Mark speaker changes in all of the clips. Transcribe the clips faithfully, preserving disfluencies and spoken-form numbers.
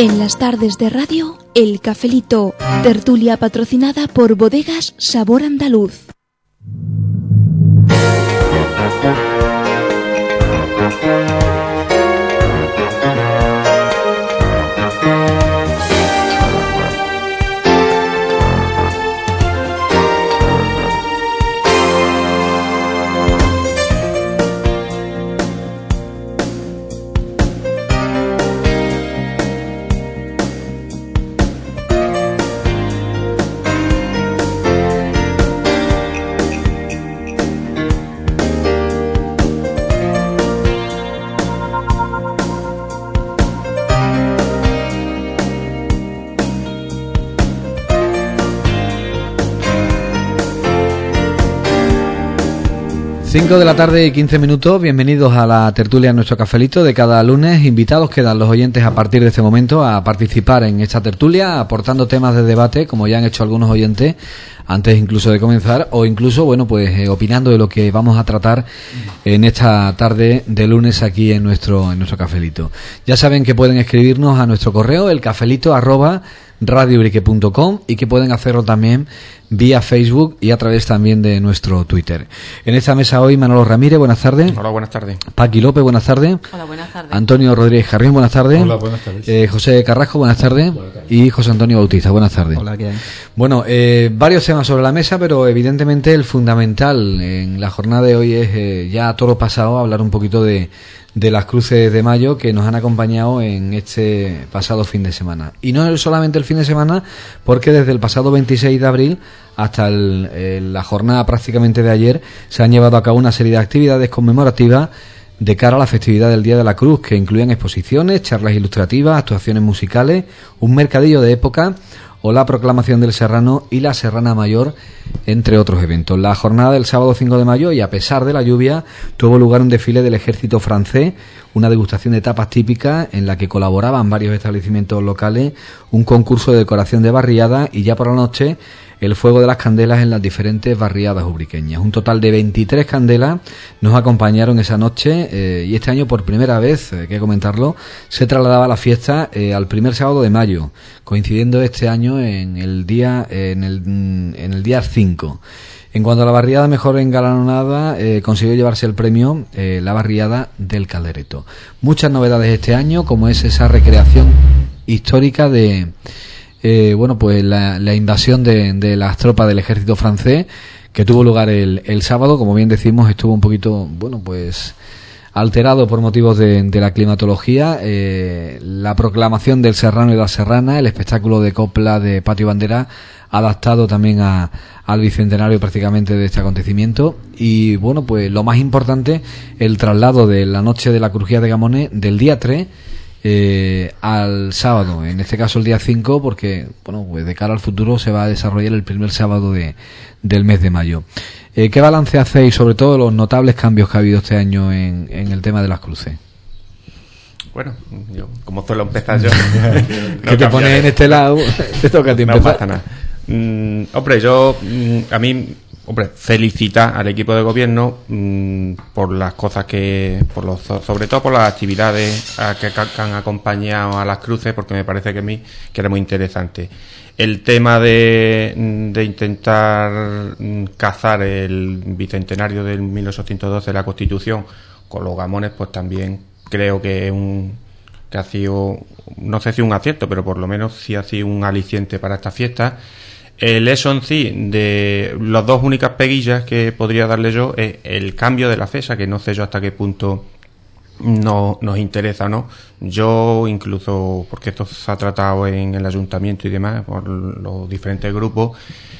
Speaker 1: En las tardes de radio, El Cafelito, tertulia patrocinada por Bodegas Sabor Andaluz.
Speaker 2: cinco de la tarde y quince minutos, bienvenidos a la tertulia en nuestro cafelito de cada lunes. Invitados quedan los oyentes a partir de este momento a participar en esta tertulia, aportando temas de debate, como ya han hecho algunos oyentes antes incluso de comenzar, o incluso, bueno, pues eh, opinando de lo que vamos a tratar en esta tarde de lunes aquí en nuestro en nuestro cafelito. Ya saben que pueden escribirnos a nuestro correo, elcafelito arroba radiobrique punto com, y que pueden hacerlo también vía Facebook y a través también de nuestro Twitter. En esta mesa hoy Manolo Ramírez, buenas tardes.
Speaker 3: Hola, buenas tardes.
Speaker 2: Paqui López, buenas tardes.
Speaker 4: Hola, buenas tardes.
Speaker 2: Antonio Rodríguez Jarrión, buenas tardes.
Speaker 5: Hola, buenas tardes.
Speaker 2: Eh, José Carrasco, buenas tardes.
Speaker 5: Buenas tardes.
Speaker 2: Y José Antonio Bautista, buenas tardes.
Speaker 5: Hola, ¿qué hay?
Speaker 2: Bueno, eh, varios temas sobre la mesa, pero evidentemente el fundamental en la jornada de hoy es, eh, ya a toro pasado, hablar un poquito de de las cruces de mayo que nos han acompañado en este pasado fin de semana. Y no solamente el fin de semana, porque desde el pasado veintiséis de abril hasta el, el, la jornada prácticamente de ayer se han llevado a cabo una serie de actividades conmemorativas de cara a la festividad del Día de la Cruz, que incluían exposiciones, charlas ilustrativas, actuaciones musicales, un mercadillo de época o la proclamación del Serrano y la Serrana Mayor, entre otros eventos. La jornada del sábado cinco de mayo, y a pesar de la lluvia, tuvo lugar un desfile del ejército francés, una degustación de tapas típicas en la que colaboraban varios establecimientos locales, un concurso de decoración de barriadas y ya por la noche el fuego de las candelas en las diferentes barriadas ubriqueñas. Un total de veintitrés candelas nos acompañaron esa noche, eh, y este año por primera vez, hay eh, que comentarlo, se trasladaba la fiesta eh, al primer sábado de mayo, coincidiendo este año en el día eh, en el en el día cinco. En cuanto a la barriada mejor engalanada, eh, consiguió llevarse el premio eh, la barriada del Caldereto. Muchas novedades este año, como es esa recreación histórica de Eh, bueno, pues la, la invasión de, de las tropas del ejército francés, que tuvo lugar el, el sábado. Como bien decimos, estuvo un poquito, bueno, pues alterado por motivos de, de la climatología. Eh, la proclamación del Serrano y la Serrana, el espectáculo de copla de Patio Bandera, adaptado también a, al bicentenario prácticamente de este acontecimiento. Y bueno, pues lo más importante, el traslado de la noche de la crujía de Gamones del día tres Eh, al sábado, en este caso el día cinco, porque bueno, pues de cara al futuro se va a desarrollar el primer sábado de, del mes de mayo. Eh, ¿Qué balance hacéis sobre todo los notables cambios que ha habido este año en, en el tema de las cruces?
Speaker 3: Bueno, yo como suelo empezar yo.
Speaker 2: ¿Qué te pones en este lado? Te toca a ti empezar.
Speaker 3: No pasa nada. Mm, hombre, yo mm, a mí Hombre, felicitar al equipo de gobierno mmm, por las cosas que, por los, sobre todo por las actividades a que, que han acompañado a las cruces, porque me parece que a mí que era muy interesante. El tema de, de intentar cazar el bicentenario del mil ochocientos doce de la Constitución con los Gamones, pues también creo que es un que ha sido, no sé si un acierto, pero por lo menos sí ha sido un aliciente para esta fiesta. El eso en sí, de las dos únicas peguillas que podría darle yo, es el cambio de la fecha, que no sé yo hasta qué punto no, nos interesa, ¿no? Yo incluso, porque esto se ha tratado en el ayuntamiento y demás, por los diferentes grupos,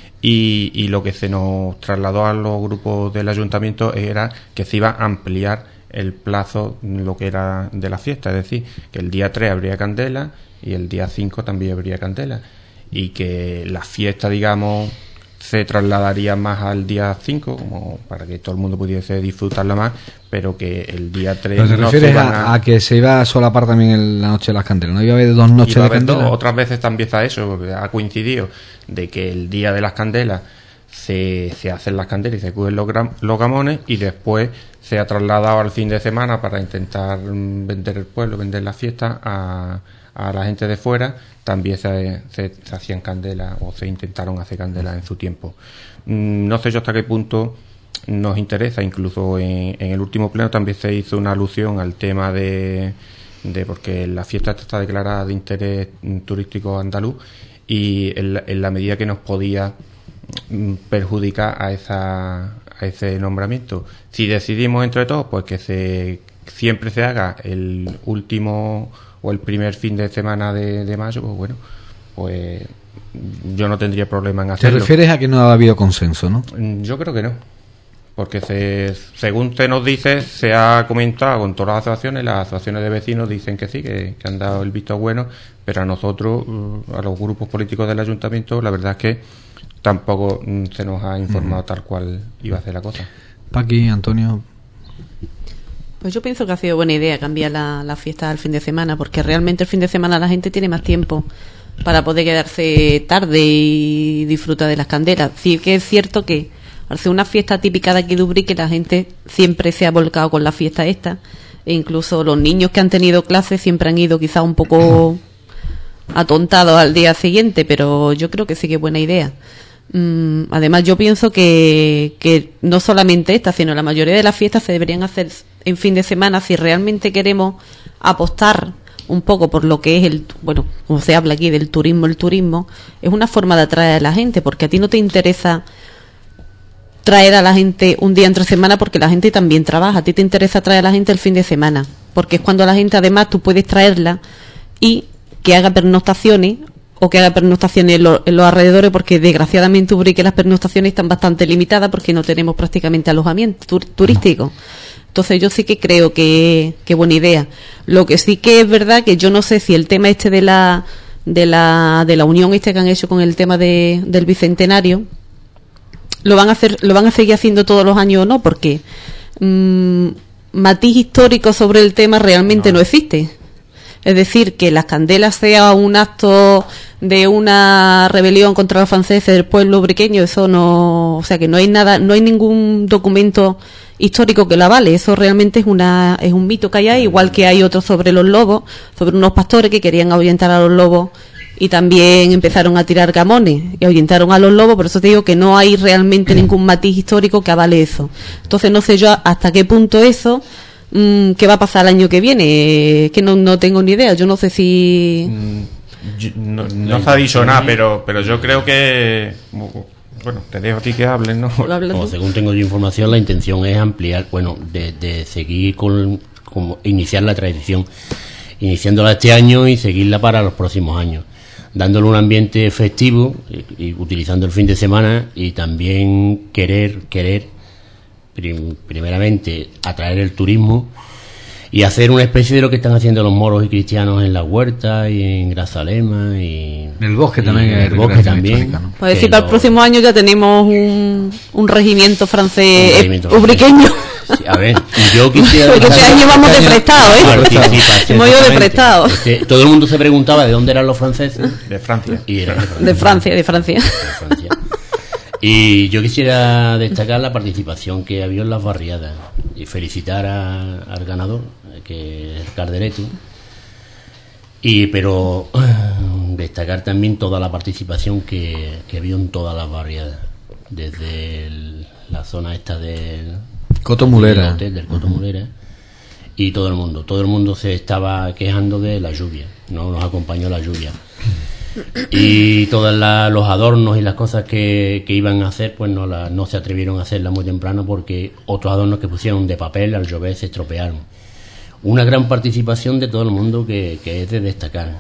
Speaker 3: y, y lo que se nos trasladó a los grupos del ayuntamiento era que se iba a ampliar el plazo, lo que era de la fiesta, es decir, que el día tres habría candela y el día cinco también habría candela, y que la fiesta, digamos, se trasladaría más al día cinco, como para que todo el mundo pudiese disfrutarla más, pero que el día tres...
Speaker 2: ¿Pero te
Speaker 3: no
Speaker 2: refieres
Speaker 3: se van a...
Speaker 2: a, a que se iba a solapar también en la noche de las candelas? ¿No iba a haber dos noches
Speaker 3: iba a
Speaker 2: de
Speaker 3: haber
Speaker 2: candelas?
Speaker 3: Dos, otras veces también está eso, porque ha coincidido de que el día de las candelas se, se hacen las candelas y se cuiden los, gram, los gamones, y después se ha trasladado al fin de semana para intentar vender el pueblo, vender la fiesta a, a la gente de fuera. También se, se, se hacían candelas, o se intentaron hacer candelas en su tiempo. No sé yo hasta qué punto nos interesa. Incluso en, en el último pleno también se hizo una alusión al tema de, de porque la fiesta está declarada de interés turístico andaluz, y en la, en la medida que nos podía perjudicar a esa a ese nombramiento, si decidimos entre todos pues que se siempre se haga el último o el primer fin de semana de, de mayo, pues bueno, pues yo no tendría problema en hacerlo.
Speaker 2: ¿Te refieres a que no ha habido consenso, no?
Speaker 3: Yo creo que no, porque se, según se nos dice, se ha comentado con todas las asociaciones, las asociaciones de vecinos dicen que sí, que, que han dado el visto bueno, pero a nosotros, a los grupos políticos del ayuntamiento, la verdad es que tampoco se nos ha informado uh-huh. tal cual iba a ser la cosa.
Speaker 2: Paqui, Antonio.
Speaker 4: Pues yo pienso que ha sido buena idea cambiar la, la fiesta al fin de semana, porque realmente el fin de semana la gente tiene más tiempo para poder quedarse tarde y disfrutar de las candelas. Sí que es cierto que al ser una fiesta típica de aquí de Ubrique, la gente siempre se ha volcado con la fiesta esta, e incluso los niños que han tenido clases siempre han ido quizá un poco atontados al día siguiente, pero yo creo que sí que es buena idea. Mm, además yo pienso que, que no solamente esta, sino la mayoría de las fiestas se deberían hacer en fin de semana si realmente queremos apostar un poco por lo que es el, bueno, como se habla aquí del turismo, el turismo es una forma de atraer a la gente, porque a ti no te interesa traer a la gente un día entre semana porque la gente también trabaja, a ti te interesa traer a la gente el fin de semana, porque es cuando la gente además tú puedes traerla y que haga pernoctaciones o que haga pernoctaciones en, lo, en los alrededores, porque desgraciadamente Ubrique las pernoctaciones están bastante limitadas porque no tenemos prácticamente alojamiento tur, turístico. Entonces yo sí que creo que, que buena idea. Lo que sí que es verdad que yo no sé si el tema este de la de la de la unión este que han hecho con el tema de, del bicentenario lo van a hacer, lo van a seguir haciendo todos los años o no, porque mmm, matiz histórico sobre el tema realmente no, no existe. Es decir, que las candelas sea un acto de una rebelión contra los franceses del pueblo ubriqueño, eso no, o sea que no hay nada, no hay ningún documento histórico que la avale. Eso realmente es una es un mito que hay ahí, igual que hay otros sobre los lobos, sobre unos pastores que querían ahuyentar a los lobos y también empezaron a tirar gamones y ahuyentaron a los lobos. Por eso te digo que no hay realmente ningún matiz histórico que avale eso. Entonces no sé yo hasta qué punto eso mmm, qué va a pasar el año que viene, es que no, no tengo ni idea. Yo no sé si
Speaker 3: mm, yo, no, no se ha dicho nada, pero pero yo creo que bueno, te dejo a ti que hables, ¿no?
Speaker 5: O, según tengo yo información, la intención es ampliar, bueno, de, de seguir con, con iniciar la tradición, iniciándola este año y seguirla para los próximos años, dándole un ambiente festivo y, y utilizando el fin de semana, y también querer, querer prim, primeramente atraer el turismo y hacer una especie de lo que están haciendo los moros y cristianos en la huerta y en Grazalema y
Speaker 2: en el bosque también,
Speaker 5: en el bosque también, ¿no?
Speaker 4: Pues decir, para el próximo año ya tenemos un, un regimiento francés un regimiento ubriqueño.
Speaker 5: Sí, a ver, yo quisiera...
Speaker 4: Porque este año vamos de prestado, ¿eh? Hemos ido de prestado.
Speaker 5: Este, todo el mundo se preguntaba de dónde eran los franceses.
Speaker 3: De Francia.
Speaker 5: Y eran de Francia.
Speaker 4: De Francia, de Francia.
Speaker 5: De Francia. Y yo quisiera destacar la participación que había en las barriadas y felicitar a, al ganador, que es el Caldereto, y pero destacar también toda la participación que, que había en todas las barriadas, desde el, la zona esta del
Speaker 2: Cotomulera,
Speaker 5: del, del Cotomulera, y todo el mundo, todo el mundo se estaba quejando de la lluvia, no nos acompañó la lluvia. Y todos los adornos y las cosas que, que iban a hacer, pues no, la, no se atrevieron a hacerlas muy temprano, porque otros adornos que pusieron de papel al llover se estropearon. Una gran participación de todo el mundo que, que es de destacar,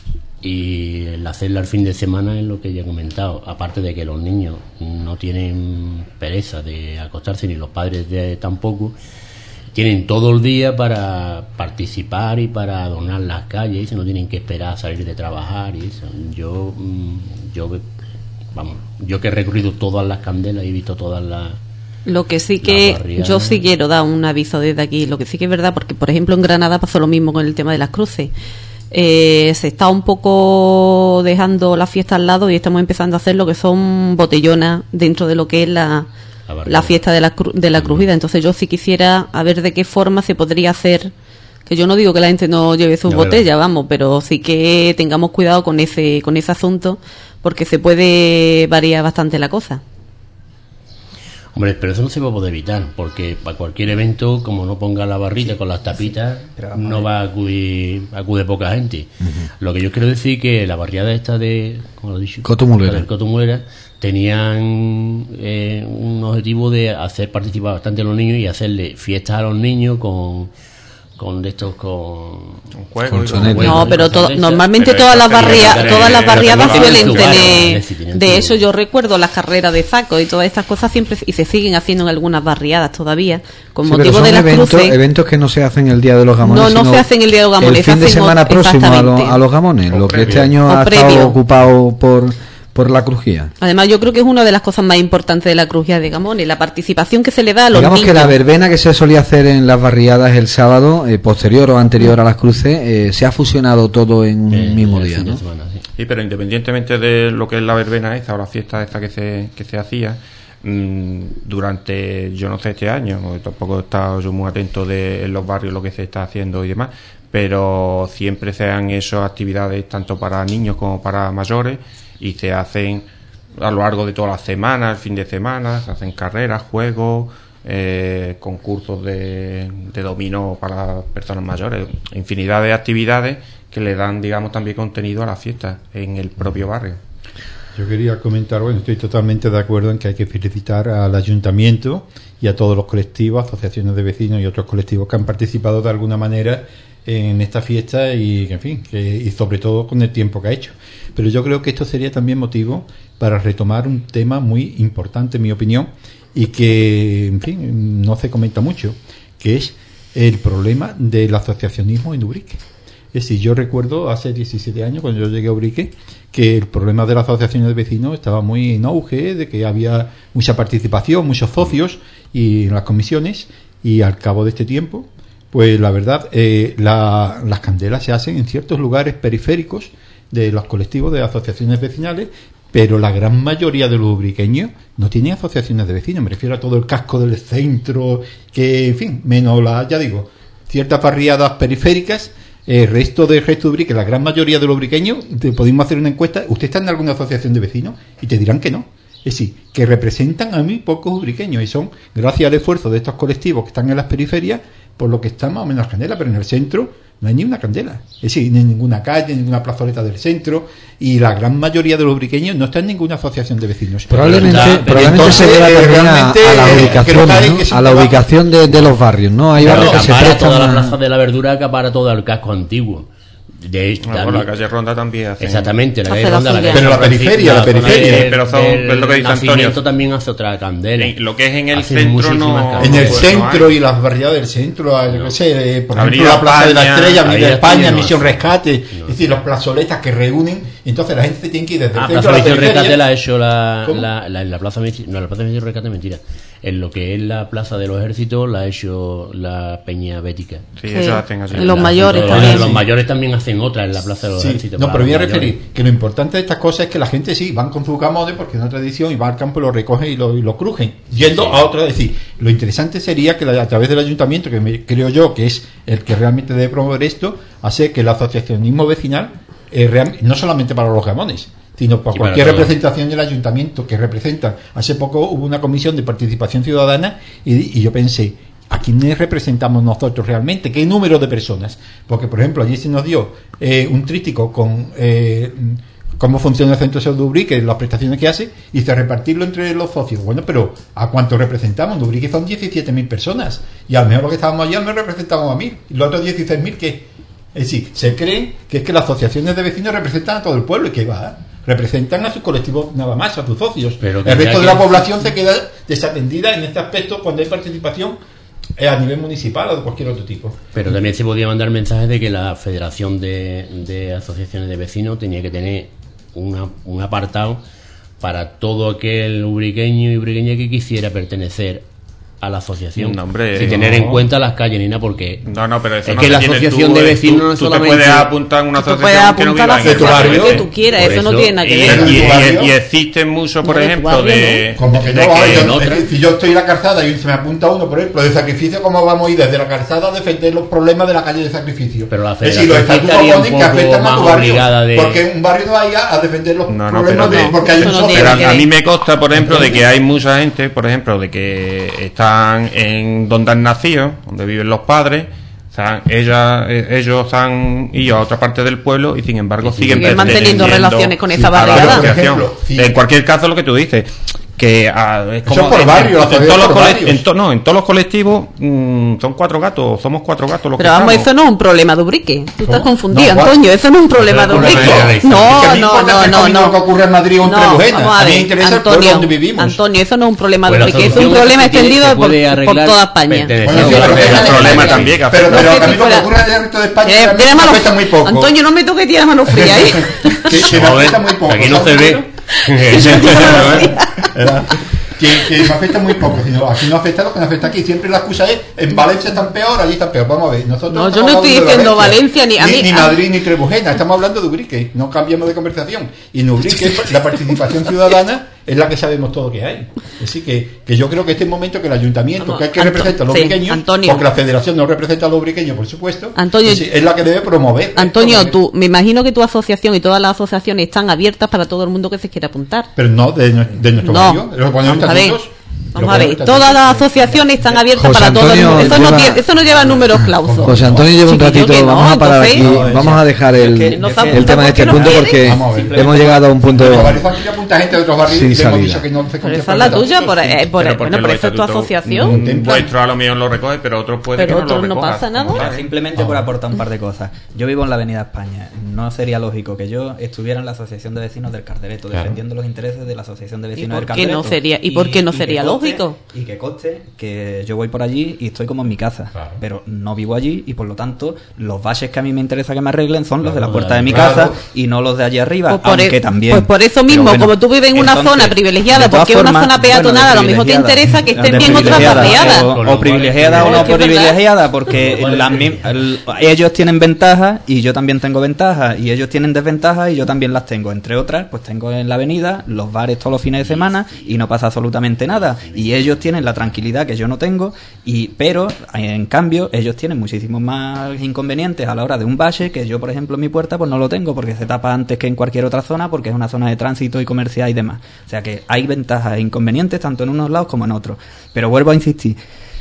Speaker 5: y el hacerla al fin de semana es lo que ya he comentado, aparte de que los niños no tienen pereza de acostarse, ni los padres de, tampoco. Tienen todo el día para participar y para adornar las calles, y no tienen que esperar a salir de trabajar y eso. Yo, yo, vamos, yo que he recorrido todas las candelas y he visto todas las...
Speaker 4: Lo que sí que yo sí quiero dar un aviso desde aquí, lo que sí que es verdad, porque por ejemplo en Granada pasó lo mismo con el tema de las cruces. eh, se está un poco dejando la fiesta al lado y estamos empezando a hacer lo que son botellonas dentro de lo que es la, la, la fiesta de la, cru, de la Cruz Vida. Entonces yo sí quisiera a ver de qué forma se podría hacer, que yo no digo que la gente no lleve sus no, botellas, verdad. vamos, pero sí que tengamos cuidado con ese con ese asunto, porque se puede variar bastante la cosa.
Speaker 5: Hombre, pero eso no se va a poder evitar, porque para cualquier evento, como no ponga la barrita sí, con las tapitas, sí, no va a acudir, acude poca gente. Uh-huh. Lo que yo quiero decir que la barriada esta de, ¿cómo lo he dicho?
Speaker 2: Cotomulera.
Speaker 5: Cotomulera tenían eh, un objetivo de hacer participar bastante a los niños y hacerle fiestas a los niños con con de estos con, con
Speaker 3: juegos
Speaker 4: con con no pero to, normalmente pero todas las barriadas todas las barriadas suelen tener de eso. Yo recuerdo las carreras de saco y todas estas cosas siempre y se siguen haciendo en algunas barriadas todavía con sí, motivo de las
Speaker 2: eventos,
Speaker 4: cruces
Speaker 2: eventos que no se hacen el día de los gamones,
Speaker 4: no no se hacen el día de los gamones,
Speaker 2: el fin de semana próximo a, lo, a los gamones, o lo previo. Que este año o ha previo. Estado ocupado por por la crujía.
Speaker 4: Además, yo creo que es una de las cosas más importantes de la crujía de Gamones, la participación que se le da a los
Speaker 2: Digamos
Speaker 4: niños.
Speaker 2: Que la verbena que se solía hacer en las barriadas el sábado, eh, posterior o anterior a las cruces, eh, se ha fusionado todo en un eh, mismo día, ¿no?
Speaker 3: Semana, sí. sí, pero independientemente de lo que es la verbena esta o la fiesta esta que se, que se hacía, mmm, durante, yo no sé, este año, porque tampoco he estado yo muy atento de en los barrios lo que se está haciendo y demás, pero siempre se han hecho actividades tanto para niños como para mayores, y se hacen a lo largo de toda la semana, el fin de semana, se hacen carreras, juegos, eh, concursos de, de dominó para personas mayores, infinidad de actividades que le dan, digamos, también contenido a la fiesta en el propio barrio.
Speaker 6: Yo quería comentar, bueno, estoy totalmente de acuerdo en que hay que felicitar al ayuntamiento y a todos los colectivos, asociaciones de vecinos y otros colectivos que han participado de alguna manera en esta fiesta y, en fin, que, y sobre todo con el tiempo que ha hecho. Pero yo creo que esto sería también motivo para retomar un tema muy importante, en mi opinión, y que, en fin, no se comenta mucho, que es el problema del asociacionismo en Ubrique. Es decir, yo recuerdo hace diecisiete años, cuando yo llegué a Ubrique, que el problema de las asociaciones de vecinos estaba muy en auge, de que había mucha participación, muchos socios y en las comisiones, y al cabo de este tiempo, pues la verdad, eh, la, las candelas se hacen en ciertos lugares periféricos de los colectivos de asociaciones vecinales, pero la gran mayoría de los ubriqueños no tienen asociaciones de vecinos. Me refiero a todo el casco del centro, que, en fin, menos la, ya digo, ciertas barriadas periféricas, el resto del resto de Ubrique, la gran mayoría de los ubriqueños, te podemos hacer una encuesta, ¿usted está en alguna asociación de vecinos? Y te dirán que no. Es decir, que representan a muy pocos ubriqueños, y son gracias al esfuerzo de estos colectivos que están en las periferias, por lo que está más o menos candela, pero en el centro no hay ni una candela. Es decir, ni en ninguna calle, ni ninguna plazoleta del centro, y la gran mayoría de los ubriqueños no está en ninguna asociación de vecinos.
Speaker 2: Probablemente, está, probablemente entonces, se deba también a, a la ubicación, ¿no? A la ubicación de, de los barrios, ¿no? Hay
Speaker 5: claro,
Speaker 2: barrios que se prestan
Speaker 5: toda la plaza de la verdura, acapara todo el casco antiguo. De
Speaker 3: hecho, bueno, la calle Ronda también hace.
Speaker 5: Exactamente, la calle Ronda, la calle
Speaker 6: pero la periferia, la periferia.
Speaker 3: De, pero son, es lo que dice Antonio.
Speaker 5: También hace otra candela.
Speaker 3: En, lo que es en el centro no.
Speaker 6: En el centro no y las barriadas del centro, no. Yo qué sé, por ejemplo, la Plaza de la Estrella, Avenida España, Misión Rescate, no. Es decir, los plazoletas que reúnen, entonces la gente se tiene que ir desde
Speaker 5: ah,
Speaker 6: el centro
Speaker 5: a la
Speaker 6: periferia.
Speaker 5: Misión Rescate la ha hecho la, la, la, en la Plaza no, la Plaza Misión Rescate mentira. En lo que es la Plaza de los Ejércitos la ha hecho la Peña Bética.
Speaker 3: Sí, sí. Ellos hacen así.
Speaker 4: Los
Speaker 5: la,
Speaker 4: mayores
Speaker 5: los,
Speaker 4: también.
Speaker 5: Los mayores también hacen otra en la Plaza de los sí. Ejércitos.
Speaker 6: No, pero voy a referir que lo importante de estas cosas es que la gente sí van con sus gamones porque es una tradición y va al campo y lo recogen y lo, y lo crujen. Yendo sí. a otra, es decir, lo interesante sería que la, a través del ayuntamiento, que me, creo yo que es el que realmente debe promover esto, hace que el asociacionismo vecinal, eh, real, no solamente para los gamones, sino por cualquier representación del ayuntamiento que representan. Hace poco hubo una comisión de participación ciudadana y, y yo pensé, ¿a quiénes representamos nosotros realmente? ¿Qué número de personas? Porque, por ejemplo, allí se nos dio eh, un tríptico con eh, cómo funciona el centro de Ubrique, las prestaciones que hace, y se repartirlo entre los socios. Bueno, pero ¿a cuánto representamos? En Ubrique son diecisiete mil personas, y a lo mejor los que estábamos allí no representamos a mil, y los otros dieciséis mil, ¿qué? Es decir, se cree que es que las asociaciones de vecinos representan a todo el pueblo, y que va, representan a sus colectivos nada más, a sus socios. Pero el resto de la población se queda desatendida en este aspecto cuando hay participación a nivel municipal o de cualquier otro tipo.
Speaker 5: Pero también se podía mandar mensajes de que la Federación de, de Asociaciones de Vecinos tenía que tener una, un apartado para todo aquel ubriqueño y ubriqueña que quisiera pertenecer a la asociación,
Speaker 3: No, hombre,
Speaker 5: sin tener
Speaker 3: no.
Speaker 5: en cuenta las calles ni nada, porque
Speaker 3: No, no, pero eso
Speaker 5: es
Speaker 3: no
Speaker 5: que
Speaker 3: te
Speaker 5: la
Speaker 3: tienes
Speaker 5: asociación
Speaker 3: tú,
Speaker 5: de
Speaker 3: eh,
Speaker 5: vecinos
Speaker 3: tú,
Speaker 5: no es
Speaker 3: tú
Speaker 5: solamente...
Speaker 3: te puedes apuntar en una
Speaker 4: Tú puedes
Speaker 3: asociación que no
Speaker 4: apuntar
Speaker 3: viva
Speaker 4: a
Speaker 3: en
Speaker 4: la
Speaker 3: ese
Speaker 4: asociación
Speaker 3: barrio.
Speaker 4: que tú quieras,
Speaker 5: Por
Speaker 4: eso no
Speaker 5: eso,
Speaker 4: tiene nada
Speaker 3: Y,
Speaker 4: que
Speaker 3: y-
Speaker 4: ver.
Speaker 6: en
Speaker 3: y-
Speaker 6: tu barrio.
Speaker 3: y existen mucho, por
Speaker 4: No, de tu
Speaker 3: ejemplo,
Speaker 4: barrio,
Speaker 3: de...
Speaker 6: Como que
Speaker 3: de
Speaker 6: no,
Speaker 3: que-
Speaker 6: yo-
Speaker 5: en otra-
Speaker 6: es que si yo estoy en la calzada y se me apunta uno, por ejemplo, de sacrificio, ¿cómo vamos a ir desde la calzada a defender los problemas de la calle de sacrificio?
Speaker 5: Pero la
Speaker 6: es decir,
Speaker 5: federación
Speaker 6: los estatutos
Speaker 5: estaría un
Speaker 6: ponen que
Speaker 5: poco
Speaker 6: afectan a
Speaker 5: más
Speaker 6: tu barrio,
Speaker 5: obligada de-
Speaker 6: porque un barrio no vaya a defender los
Speaker 3: No, no,
Speaker 6: problemas
Speaker 3: pero
Speaker 6: de,
Speaker 3: no,
Speaker 6: porque hay
Speaker 4: eso
Speaker 6: un
Speaker 4: no
Speaker 6: socio.
Speaker 4: tiene
Speaker 3: Pero
Speaker 4: que
Speaker 3: a, a
Speaker 4: ver.
Speaker 3: mí me consta, por ejemplo, de que hay mucha gente, por ejemplo, de que están en donde han nacido, donde viven los padres, o sea, ella, eh, ellos han ido a otra parte del pueblo y sin embargo siguen
Speaker 4: siguen manteniendo
Speaker 3: pretendiendo
Speaker 4: relaciones con esa
Speaker 3: a la
Speaker 4: barriada.
Speaker 3: asociación.
Speaker 6: Por ejemplo, sí.
Speaker 3: En cualquier caso, lo que tú dices, que ah, es
Speaker 6: Eso
Speaker 3: como
Speaker 6: por
Speaker 3: en-
Speaker 6: barrio,
Speaker 3: en,
Speaker 6: la
Speaker 3: en todos los
Speaker 6: por
Speaker 3: cole-
Speaker 6: barrios.
Speaker 3: en to- no, en todos los colectivos mm, son cuatro gatos, somos cuatro gatos los
Speaker 4: Pero
Speaker 3: que
Speaker 4: vamos,
Speaker 3: estamos.
Speaker 4: eso no es un problema de Ubrique. Tú estás
Speaker 6: ¿Cómo?
Speaker 4: confundido,
Speaker 6: No,
Speaker 4: Antonio. Eso no es un problema de
Speaker 5: No,
Speaker 4: Ubrique.
Speaker 5: no, no, no,
Speaker 6: Es que
Speaker 4: No,
Speaker 6: a mí
Speaker 4: no,
Speaker 6: importa
Speaker 4: no,
Speaker 6: que
Speaker 4: no,
Speaker 6: lo que
Speaker 4: no.
Speaker 6: ocurre en Madrid o en
Speaker 4: No,
Speaker 6: Trebujena.
Speaker 4: vamos a
Speaker 6: A mí me
Speaker 4: ver,
Speaker 6: interesa el pueblo
Speaker 4: Antonio,
Speaker 6: donde vivimos.
Speaker 4: Antonio, eso no es un problema de
Speaker 5: Pues la
Speaker 4: Ubrique. Es un
Speaker 5: solución
Speaker 4: problema
Speaker 5: que tiene-
Speaker 4: extendido
Speaker 5: se
Speaker 4: por,
Speaker 5: puede
Speaker 4: por
Speaker 5: arreglar
Speaker 4: toda España.
Speaker 5: perteneciendo
Speaker 6: Bueno, sí,
Speaker 5: a la
Speaker 6: pero
Speaker 3: el
Speaker 6: Pero-
Speaker 3: problema también que
Speaker 6: Pero,
Speaker 3: afecta.
Speaker 6: pero
Speaker 4: No sé
Speaker 6: a mí
Speaker 4: si
Speaker 6: lo que
Speaker 4: fuera-
Speaker 6: ocurre en el resto de España
Speaker 4: Tiene-
Speaker 6: a mí
Speaker 4: tiene
Speaker 6: me
Speaker 4: mano-
Speaker 6: afecta muy poco.
Speaker 4: Antonio, no me toques, tiene la mano fría ahí.
Speaker 6: que, que me
Speaker 5: A ver,
Speaker 6: afecta muy poco.
Speaker 5: aquí no se
Speaker 6: ¿sabes?
Speaker 5: ve.
Speaker 6: ¿Verdad? Que, que me afecta muy poco, sino aquí no afecta lo que nos afecta aquí. Siempre la excusa es en Valencia están peor, allí están peor. Vamos a ver, nosotros
Speaker 4: No, yo
Speaker 6: estamos
Speaker 4: no estoy
Speaker 6: hablando de
Speaker 4: diciendo Valencia, ni a mí-
Speaker 6: ni
Speaker 4: a-
Speaker 6: Madrid ni Trebujena, estamos hablando de Ubrique, no cambiamos de conversación. Y en Ubrique la participación ciudadana es la que sabemos todo que hay. Así que, que yo creo que este es el momento que el ayuntamiento,
Speaker 4: Vamos,
Speaker 6: que es que
Speaker 4: Anto-
Speaker 6: representa a los
Speaker 4: sí,
Speaker 6: ubriqueños,
Speaker 4: Antonio.
Speaker 6: porque la federación no representa a los ubriqueños, por supuesto,
Speaker 4: Antonio,
Speaker 6: es, es la que debe promover.
Speaker 4: Antonio,
Speaker 6: promover.
Speaker 4: tú, me imagino que tu asociación y todas las asociaciones están abiertas para todo el mundo que se quiera apuntar.
Speaker 6: Pero no de, nue- de nuestro
Speaker 4: No.
Speaker 6: barrio, lo ponen en
Speaker 4: Vamos a ver.
Speaker 6: estatutos.
Speaker 4: Vamos
Speaker 6: Lo
Speaker 4: a
Speaker 6: ponen
Speaker 4: ver,
Speaker 6: en
Speaker 4: todas
Speaker 6: estatutos.
Speaker 4: las asociaciones están abiertas
Speaker 2: José
Speaker 4: para todo el
Speaker 2: Antonio
Speaker 4: mundo. Eso no,
Speaker 2: lleva-
Speaker 4: tiene- eso no lleva números clausos.
Speaker 2: José Antonio lleva un
Speaker 4: Chiquillo,
Speaker 2: ratito,
Speaker 4: que no,
Speaker 2: vamos a parar
Speaker 4: entonces-
Speaker 2: aquí,
Speaker 6: No,
Speaker 2: vamos
Speaker 6: ya.
Speaker 2: a dejar el,
Speaker 4: Es que no se
Speaker 2: el tema de este
Speaker 4: apunta
Speaker 2: punto
Speaker 4: porque no
Speaker 2: porque
Speaker 6: quiere. Vamos a ver.
Speaker 2: hemos llegado a un punto...
Speaker 6: Pero varios aquí apunta gente de otros barrios
Speaker 2: Sí,
Speaker 6: y le hemos
Speaker 2: salida.
Speaker 6: dicho que no se
Speaker 4: Pero
Speaker 6: contempla
Speaker 4: esa es la
Speaker 6: en
Speaker 4: tuya, por,
Speaker 6: estatutos.
Speaker 4: eh, por-
Speaker 3: Pero porque
Speaker 4: bueno, pero
Speaker 3: los
Speaker 4: eso es tu
Speaker 3: estatutos,
Speaker 4: asociación.
Speaker 3: mm, vuestro a lo mejor lo recoge, pero otros puede
Speaker 4: Pero
Speaker 3: que no
Speaker 4: otros
Speaker 3: lo
Speaker 4: no
Speaker 3: recoja.
Speaker 4: pasa nada.
Speaker 3: Como
Speaker 7: Mira,
Speaker 3: tal.
Speaker 7: simplemente por aportar un par de cosas. Yo vivo en la Avenida España. No sería lógico que yo estuviera en la Asociación de Vecinos del Cardereto,
Speaker 5: Claro.
Speaker 7: defendiendo los intereses de la Asociación de Vecinos
Speaker 4: por
Speaker 7: del
Speaker 4: qué
Speaker 7: Cardereto.
Speaker 4: no sería- y por qué no
Speaker 7: que
Speaker 4: sería
Speaker 7: conste-
Speaker 4: lógico?
Speaker 7: Y que conste que yo voy por allí y estoy como en mi casa,
Speaker 5: Claro.
Speaker 7: pero no vivo allí y por lo tanto los baches que a mí me interesa que me arreglen son los de la
Speaker 5: Claro,
Speaker 7: puerta de mi
Speaker 6: claro.
Speaker 7: casa y no los de allí arriba,
Speaker 4: Pues por,
Speaker 7: aunque
Speaker 4: e-
Speaker 7: también.
Speaker 4: pues por eso
Speaker 7: Pero
Speaker 4: mismo,
Speaker 7: bueno,
Speaker 4: como tú vives en una
Speaker 7: entonces,
Speaker 4: zona privilegiada,
Speaker 7: de todas
Speaker 4: porque es una
Speaker 7: formas,
Speaker 4: zona peatonada,
Speaker 7: bueno,
Speaker 4: a lo mejor te
Speaker 7: privilegiada,
Speaker 4: interesa que estén
Speaker 7: de
Speaker 4: bien otras
Speaker 7: privilegiada,
Speaker 4: barriadas.
Speaker 7: o-
Speaker 5: Con
Speaker 7: O,
Speaker 5: los
Speaker 7: privilegiada o
Speaker 4: cuales-
Speaker 7: no
Speaker 4: Es que es verdad.
Speaker 7: privilegiada, porque la mi- el- ellos tienen ventajas y yo también tengo ventajas, y ellos tienen desventajas y yo también las tengo. Entre otras, pues tengo en la avenida los bares todos los fines de semana y no pasa absolutamente nada. Y ellos tienen la tranquilidad que yo no tengo, y pero en cambio ellos tienen muchísimos más inconvenientes a la hora de un bache que yo, por ejemplo, en mi puerta pues no lo tengo porque se tapa antes que en cualquier otra zona, porque es una zona de tránsito y comercial y demás. O sea que hay ventajas e inconvenientes tanto en unos lados como en otros. Pero vuelvo a insistir,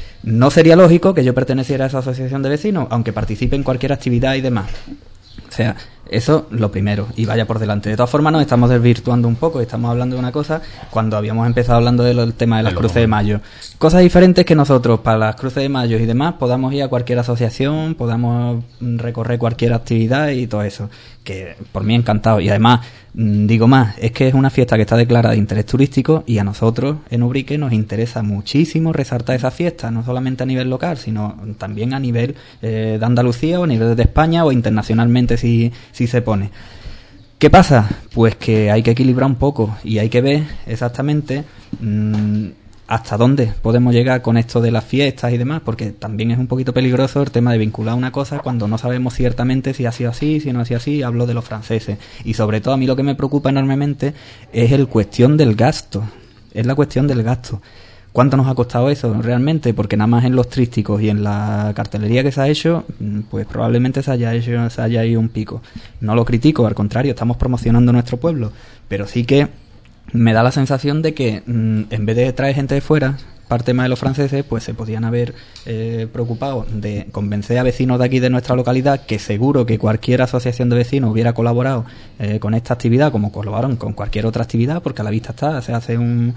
Speaker 7: no sería lógico que yo perteneciera a esa asociación de vecinos, aunque participe en cualquier actividad y demás. O sea, eso lo primero, y vaya por delante. De todas formas, nos estamos desvirtuando un poco, estamos hablando de una cosa cuando habíamos empezado hablando del tema de las
Speaker 5: De lo
Speaker 7: cruces de
Speaker 5: común.
Speaker 7: mayo. Cosas diferentes que nosotros, para las cruces de mayo y demás, podamos ir a cualquier asociación, podamos mm, recorrer cualquier actividad y todo eso. Que por mí encantado. Y además, mm, digo más, es que es una fiesta que está declarada de interés turístico y a nosotros en Ubrique nos interesa muchísimo resaltar esa fiesta, no solamente a nivel local, sino también a nivel eh, de Andalucía o a nivel de España o internacionalmente si, si se pone. ¿Qué pasa? Pues que hay que equilibrar un poco y hay que ver exactamente mmm, hasta dónde podemos llegar con esto de las fiestas y demás, porque también es un poquito peligroso el tema de vincular una cosa cuando no sabemos ciertamente si ha sido así, si no ha sido así. Hablo de los franceses y sobre todo a mí lo que me preocupa enormemente es el cuestión del gasto, es la cuestión del gasto. ¿Cuánto nos ha costado eso realmente? Porque nada más en los trísticos y en la cartelería que se ha hecho, pues probablemente se haya hecho, se haya ido un pico. No lo critico, al contrario, estamos promocionando nuestro pueblo, pero sí que me da la sensación de que mmm, en vez de traer gente de fuera, parte más de los franceses, pues se podían haber eh, preocupado de convencer a vecinos de aquí de nuestra localidad, que seguro que cualquier asociación de vecinos hubiera colaborado eh, con esta actividad, como colaboraron con cualquier otra actividad, porque a la vista está, se hace un,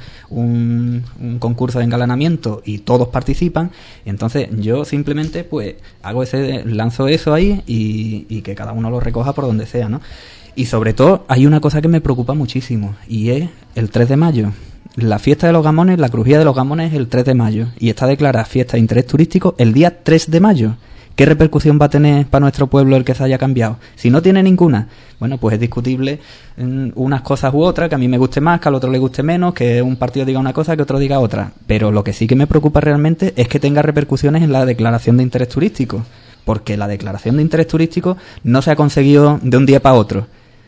Speaker 7: un, un concurso de engalanamiento y todos participan. Entonces yo simplemente pues hago ese, lanzo eso ahí y, y que cada uno lo recoja por donde sea, ¿no? Y sobre todo hay una cosa que me preocupa muchísimo y es el tres de mayo. La fiesta de los gamones, la crujía de los gamones es el tres de mayo y está declarada fiesta de interés turístico el día tres de mayo, ¿qué repercusión va a tener para nuestro pueblo el que se haya cambiado? Si no tiene ninguna, bueno, pues es discutible mm, unas cosas u otras, que a mí me guste más, que al otro le guste menos, que un partido diga una cosa, que otro diga otra. Pero lo que sí que me preocupa realmente es que tenga repercusiones en la declaración de interés turístico, porque la declaración de interés turístico no se ha conseguido de un día para otro.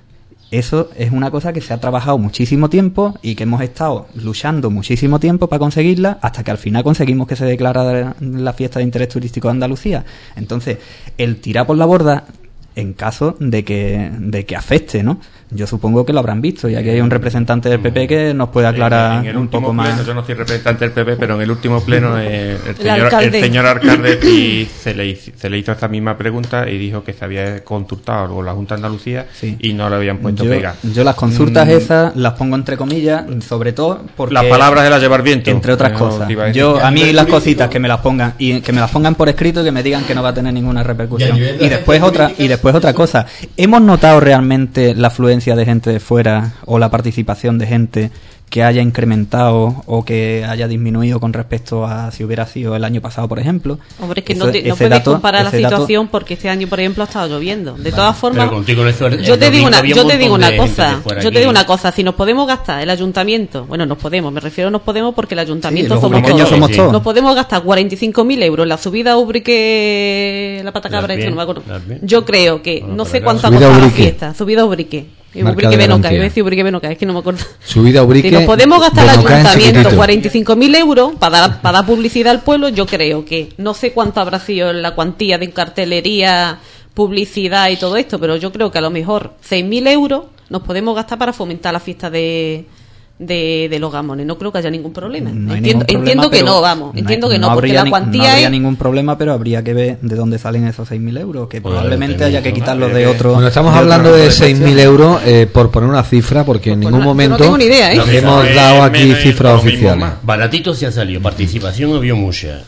Speaker 7: Eso es una cosa que se ha trabajado muchísimo tiempo y que hemos estado luchando muchísimo tiempo para conseguirla, hasta que al final conseguimos que se declarara la fiesta de interés turístico de Andalucía. Entonces, el tirar por la borda, en caso de que de que afecte, ¿no? Yo supongo que lo habrán visto, y aquí hay un representante del P P que nos puede aclarar
Speaker 3: en el
Speaker 7: un
Speaker 3: último
Speaker 7: poco
Speaker 3: pleno,
Speaker 7: más.
Speaker 3: yo no soy representante del P P, pero en el último pleno eh, el,
Speaker 4: El
Speaker 3: señor,
Speaker 4: alcalde.
Speaker 3: el señor alcalde y se, le, hizo- se le hizo esta misma pregunta y dijo que se había consultado con la Junta de Andalucía
Speaker 7: Sí.
Speaker 3: y no le habían puesto
Speaker 7: Yo,
Speaker 3: pega.
Speaker 7: yo las consultas
Speaker 3: Mm,
Speaker 7: esas las pongo entre comillas, sobre todo porque
Speaker 3: Las palabras de la llevar viento.
Speaker 7: entre otras
Speaker 3: Eh,
Speaker 7: cosas.
Speaker 3: te iba a decir.
Speaker 7: Yo a mí
Speaker 6: nivel
Speaker 7: las
Speaker 6: turístico-
Speaker 7: cositas que me las pongan y que me las pongan por escrito y que me digan que no va a tener ninguna
Speaker 6: Y a
Speaker 7: repercusión.
Speaker 6: nivel de
Speaker 7: Y después
Speaker 6: agencias
Speaker 7: otra
Speaker 6: turísticas-
Speaker 7: y después otra cosa. ¿Hemos notado realmente la afluencia de gente de fuera o la participación de gente que haya incrementado o que haya disminuido con respecto a si hubiera sido el año pasado, por ejemplo?
Speaker 4: Hombre, es que
Speaker 7: Eso-
Speaker 4: no, te- no
Speaker 7: ese
Speaker 4: puedes
Speaker 7: dato-
Speaker 4: comparar la
Speaker 7: ese dato-
Speaker 4: situación porque este año, por ejemplo, ha estado lloviendo. De todas formas,
Speaker 5: Pero contigo en eso, el
Speaker 4: yo te digo
Speaker 5: domingo
Speaker 4: una,
Speaker 5: había
Speaker 4: yo
Speaker 5: un
Speaker 4: te digo
Speaker 5: montón
Speaker 4: una
Speaker 5: de gente
Speaker 4: cosa,
Speaker 5: de fuera
Speaker 4: yo
Speaker 5: aquí.
Speaker 4: te digo una cosa, si nos podemos gastar el ayuntamiento, bueno, nos podemos, me refiero a nos podemos porque el ayuntamiento
Speaker 7: los
Speaker 4: somos
Speaker 7: pequeños
Speaker 4: todos.
Speaker 7: somos
Speaker 5: Sí.
Speaker 7: todos.
Speaker 4: Nos podemos gastar cuarenta y cinco mil euros en la subida Ubrique, la pata cabra,
Speaker 5: Las
Speaker 4: esto no me
Speaker 5: bien,
Speaker 4: acuerdo.
Speaker 5: las bien.
Speaker 4: Yo creo que
Speaker 5: Bueno,
Speaker 4: no
Speaker 5: por
Speaker 4: sé
Speaker 5: acá.
Speaker 4: cuánto ha
Speaker 2: Subida
Speaker 4: costado la
Speaker 2: Ubrique.
Speaker 4: fiesta, subida Ubrique. Y
Speaker 2: Marca
Speaker 4: Ubrique
Speaker 2: de
Speaker 4: Benoca,
Speaker 2: garantía.
Speaker 4: iba a decir Ubrique Benoca, es que no me acuerdo.
Speaker 2: Subida Ubrique.
Speaker 4: Si nos podemos gastar al
Speaker 2: Benoca en
Speaker 4: ayuntamiento
Speaker 2: chiquitito.
Speaker 4: cuarenta y cinco mil euros para dar, para dar publicidad al pueblo, yo creo que no sé cuánto habrá sido la cuantía de cartelería, publicidad y todo esto, pero yo creo que a lo mejor seis mil euros nos podemos gastar para fomentar la fiesta de, de, de los gamones. No creo que haya ningún problema.
Speaker 7: No hay
Speaker 4: entiendo
Speaker 7: ningún problema,
Speaker 4: entiendo que
Speaker 7: pero
Speaker 4: no, vamos. Entiendo que no, porque
Speaker 7: habría
Speaker 4: la
Speaker 7: ni-
Speaker 4: cuantía
Speaker 7: no habría
Speaker 4: es...
Speaker 7: ningún problema, pero habría que ver de dónde salen esos seis mil euros, que
Speaker 5: Pues
Speaker 7: probablemente haya que
Speaker 5: habría
Speaker 7: quitarlos
Speaker 3: que-
Speaker 7: de otro.
Speaker 2: Bueno, estamos
Speaker 7: de otro
Speaker 2: hablando
Speaker 7: rango
Speaker 2: de seis mil
Speaker 7: cuestiones.
Speaker 2: euros eh, por poner una cifra, porque en
Speaker 4: Pues
Speaker 2: ningún
Speaker 4: no- yo no
Speaker 2: momento
Speaker 4: tengo ni idea, ¿eh?
Speaker 3: No,
Speaker 2: hemos
Speaker 3: eso
Speaker 2: dado
Speaker 3: es
Speaker 2: aquí
Speaker 3: menos-
Speaker 2: cifras
Speaker 3: lo mismo
Speaker 2: oficiales.
Speaker 3: más.
Speaker 5: Baratito se ha salido, participación había mucha.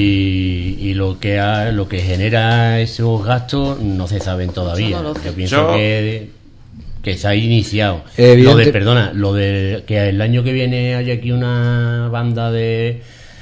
Speaker 5: Y, y lo que ha- lo que genera esos gastos no se saben todavía.
Speaker 4: Yo no lo sé.
Speaker 5: Yo pienso
Speaker 3: Yo-
Speaker 5: que, que se ha iniciado.
Speaker 2: Evidente-
Speaker 5: Lo de, perdona, lo de que el año que viene haya aquí una banda de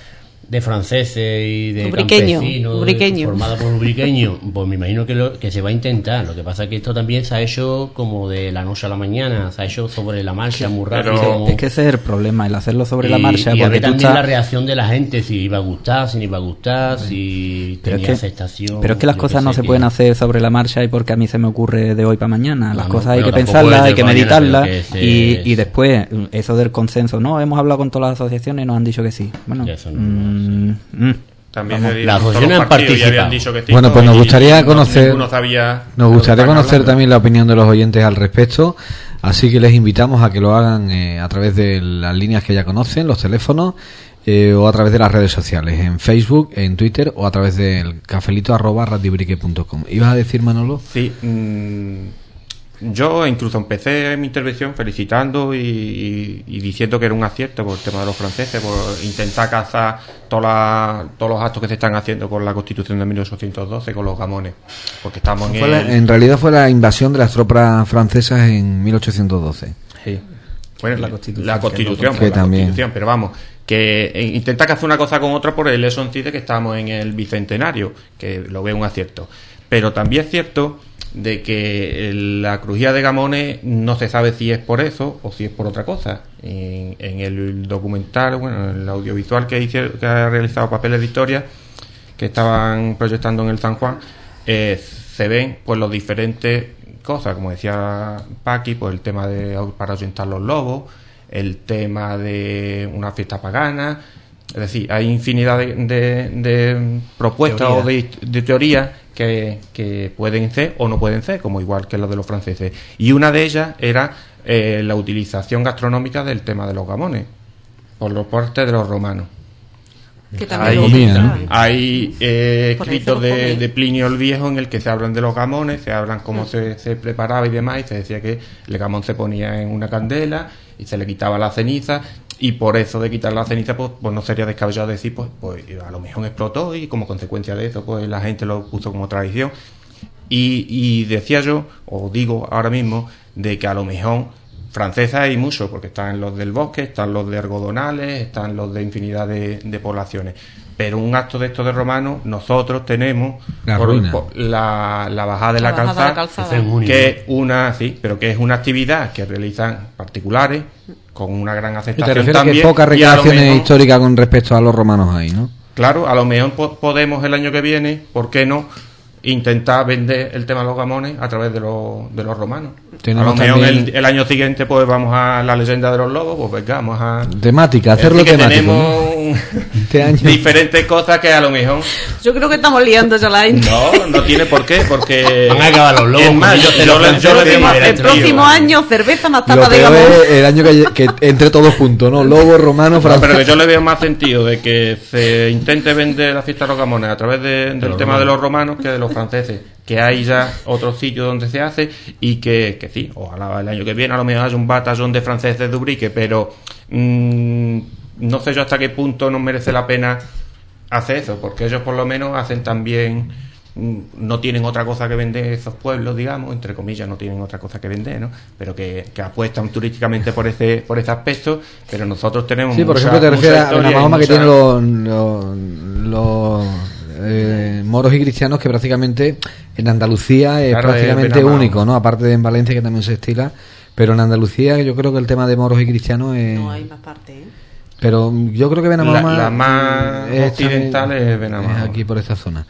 Speaker 5: de franceses y de
Speaker 4: Ubriqueño,
Speaker 5: campesinos
Speaker 4: ubriqueño.
Speaker 5: formada por ubriqueños, pues me imagino que, lo, que se va a intentar. Lo que pasa es que esto también se ha hecho como de la noche a la mañana, se ha hecho sobre la marcha, muy rápido.
Speaker 3: Pero-
Speaker 5: como-
Speaker 7: Es que ese es el problema, el hacerlo sobre la
Speaker 5: y-
Speaker 7: marcha,
Speaker 5: y a
Speaker 7: porque
Speaker 5: ver
Speaker 7: tú
Speaker 5: también
Speaker 7: estás-
Speaker 5: la reacción de la gente, si iba a gustar, si no iba a gustar, si
Speaker 7: Pero
Speaker 5: tenía
Speaker 7: es que,
Speaker 5: aceptación.
Speaker 7: pero es que las
Speaker 5: yo
Speaker 7: cosas
Speaker 5: qué
Speaker 7: no
Speaker 5: sé,
Speaker 7: se
Speaker 5: que-
Speaker 7: pueden hacer sobre la marcha y porque a mí se me ocurre de hoy para mañana. Las
Speaker 5: No, no,
Speaker 7: cosas hay
Speaker 5: pero
Speaker 7: que
Speaker 5: tampoco
Speaker 7: pensarlas,
Speaker 5: es de
Speaker 7: hay que
Speaker 5: mañana,
Speaker 7: meditarlas
Speaker 5: pero que se-
Speaker 7: y, y después eso del consenso. No, hemos hablado con todas las asociaciones y nos han dicho que sí. Bueno,
Speaker 5: Ya, eso no,
Speaker 7: mm, mm.
Speaker 3: También
Speaker 5: Vamos,
Speaker 3: le
Speaker 5: las
Speaker 3: todos los
Speaker 5: asociaciones han
Speaker 3: partidos ya habían
Speaker 5: participado.
Speaker 3: dicho que sí,
Speaker 2: Bueno, pues nos
Speaker 3: y-
Speaker 2: gustaría
Speaker 3: y no-
Speaker 2: conocer-
Speaker 3: ninguno sabía
Speaker 2: Nos
Speaker 3: de lo
Speaker 2: gustaría
Speaker 3: que están
Speaker 2: conocer
Speaker 3: hablando.
Speaker 2: también la opinión de los oyentes al respecto, así que les invitamos a que lo hagan eh, a través de las líneas que ya conocen, los teléfonos, eh, o a través de las redes sociales, en Facebook, en Twitter o a través del cafelito arroba radiobrique punto com. ¿Ibas a decir, Manolo?
Speaker 3: Sí, mm, yo incluso empecé mi intervención felicitando y, y- y diciendo que era un acierto por el tema de los franceses, por intentar cazar toda la- todos los actos que se están haciendo con la Constitución de mil ochocientos doce, con los gamones, porque estamos en
Speaker 2: Fue la-
Speaker 3: el-
Speaker 2: en realidad fue la invasión de las tropas francesas en mil ochocientos doce.
Speaker 3: Sí. Bueno,
Speaker 7: La
Speaker 3: la
Speaker 7: Constitución,
Speaker 3: Constitución,
Speaker 7: que
Speaker 3: la
Speaker 2: no- que
Speaker 3: la
Speaker 2: también.
Speaker 3: Constitución, pero vamos, que eh, intenta que hace una cosa con otra por el eso de que estamos en el bicentenario, que lo veo un acierto. Pero también es cierto de que el- la crujía de gamones no se sabe si es por eso o si es por otra cosa. En, en el documental, bueno, en el audiovisual que, hice, que ha realizado Papeles de Historia, que estaban proyectando en el San Juan, eh, se ven pues los diferentes cosas, como decía Paqui, pues el tema de para ahuyentar los lobos, el tema de una fiesta pagana, es decir, hay infinidad de, de- de propuestas
Speaker 7: Teoría.
Speaker 3: o de, de teorías que, que pueden ser o no pueden ser, como igual que las de los franceses. Y una de ellas era eh, la utilización gastronómica del tema de los gamones, por los parte de los romanos.
Speaker 4: Que
Speaker 3: Hay,
Speaker 4: también lo
Speaker 2: comida,
Speaker 4: utilizaban.
Speaker 2: ¿no?
Speaker 3: hay eh,
Speaker 4: Por ahí
Speaker 3: escritos
Speaker 4: se los
Speaker 3: de,
Speaker 4: come.
Speaker 3: de Plinio el Viejo en el que se hablan de los gamones, se hablan
Speaker 4: Mm.
Speaker 3: cómo se, se preparaba y demás, y se decía que el gamón se ponía en una candela y se le quitaba la ceniza, y por eso de quitar la ceniza pues, pues no sería descabellado decir pues, pues a lo mejor explotó y como consecuencia de eso pues la gente lo puso como tradición. Y, y decía yo, o digo ahora mismo, de que a lo mejor francesas hay muchos, porque están los del bosque, están los de algodonales, están los de infinidad de, de poblaciones. pero un acto de estos de romanos, nosotros tenemos
Speaker 2: La
Speaker 3: por-
Speaker 2: ruina.
Speaker 3: por la, la bajada de la,
Speaker 4: La bajada de
Speaker 3: calzada,
Speaker 4: la calzada.
Speaker 5: Ese es un
Speaker 3: que es
Speaker 5: único.
Speaker 3: una, sí, pero que es una actividad que realizan particulares con una gran
Speaker 2: ¿Te
Speaker 3: aceptación
Speaker 2: refieres a
Speaker 3: también.
Speaker 2: que pocas
Speaker 3: y a lo
Speaker 2: recreaciones
Speaker 3: mejor-
Speaker 2: históricas con respecto a los romanos hay, ¿no?
Speaker 3: Claro, a lo mejor po- podemos el año que viene, ¿por qué no?, intentar vender el tema de los gamones a través de los, de los romanos.
Speaker 2: Tenemos
Speaker 3: a lo mejor
Speaker 2: también-
Speaker 3: el, el año siguiente pues vamos a la leyenda de los lobos, pues venga, vamos a...
Speaker 2: Temática,
Speaker 3: Es
Speaker 2: hacerlo
Speaker 3: decir, que
Speaker 2: temático,
Speaker 3: tenemos
Speaker 2: Este año.
Speaker 3: diferentes cosas que a lo mejor...
Speaker 4: Yo creo que estamos liando ya la gente.
Speaker 3: No, no tiene por qué, porque...
Speaker 5: Van a acabar los lobos
Speaker 3: Es más, yo,
Speaker 5: comiéndose
Speaker 3: yo
Speaker 5: los
Speaker 3: le- yo le veo más
Speaker 5: franceses y
Speaker 4: El
Speaker 3: sentido.
Speaker 4: próximo año, cerveza más
Speaker 2: Lo
Speaker 4: tapa de
Speaker 2: peor
Speaker 4: gamón.
Speaker 2: es el año que, que entre todos juntos, ¿no? Lobo, romano,
Speaker 3: No, pero que
Speaker 2: francés.
Speaker 3: yo le veo más sentido de que se intente vender la fiesta de los gamones a través de- del
Speaker 5: los
Speaker 3: tema de
Speaker 5: romanos.
Speaker 3: los romanos que de los franceses, que hay ya otros sitios donde se hace y que, que sí, ojalá el año que viene a lo mejor haya un batallón de franceses de Ubrique, pero mm, no sé yo hasta qué punto nos merece la pena hacer eso, porque ellos por lo menos hacen también, mm, no tienen otra cosa que vender esos pueblos, digamos, entre comillas, no tienen otra cosa que vender, ¿no? Pero que, que apuestan turísticamente por ese por ese aspecto, pero nosotros tenemos
Speaker 2: Sí, por
Speaker 3: mucha-
Speaker 2: ejemplo, te
Speaker 3: mucha
Speaker 2: refieres a
Speaker 3: historia
Speaker 2: la
Speaker 3: y
Speaker 2: Mahoma que
Speaker 3: mucha-
Speaker 2: tienen los, los, los, eh, moros y cristianos, que prácticamente en Andalucía es
Speaker 3: Claro, es
Speaker 2: prácticamente
Speaker 3: Benamahoma.
Speaker 2: único, ¿no? Aparte de en Valencia, que también se estila, pero en Andalucía yo creo que el tema de moros y cristianos es...
Speaker 4: No hay más parte, ¿eh?
Speaker 2: Pero yo creo que Benamahoma...
Speaker 3: La- la más occidental es Benamahoma.
Speaker 2: es aquí por esta zona.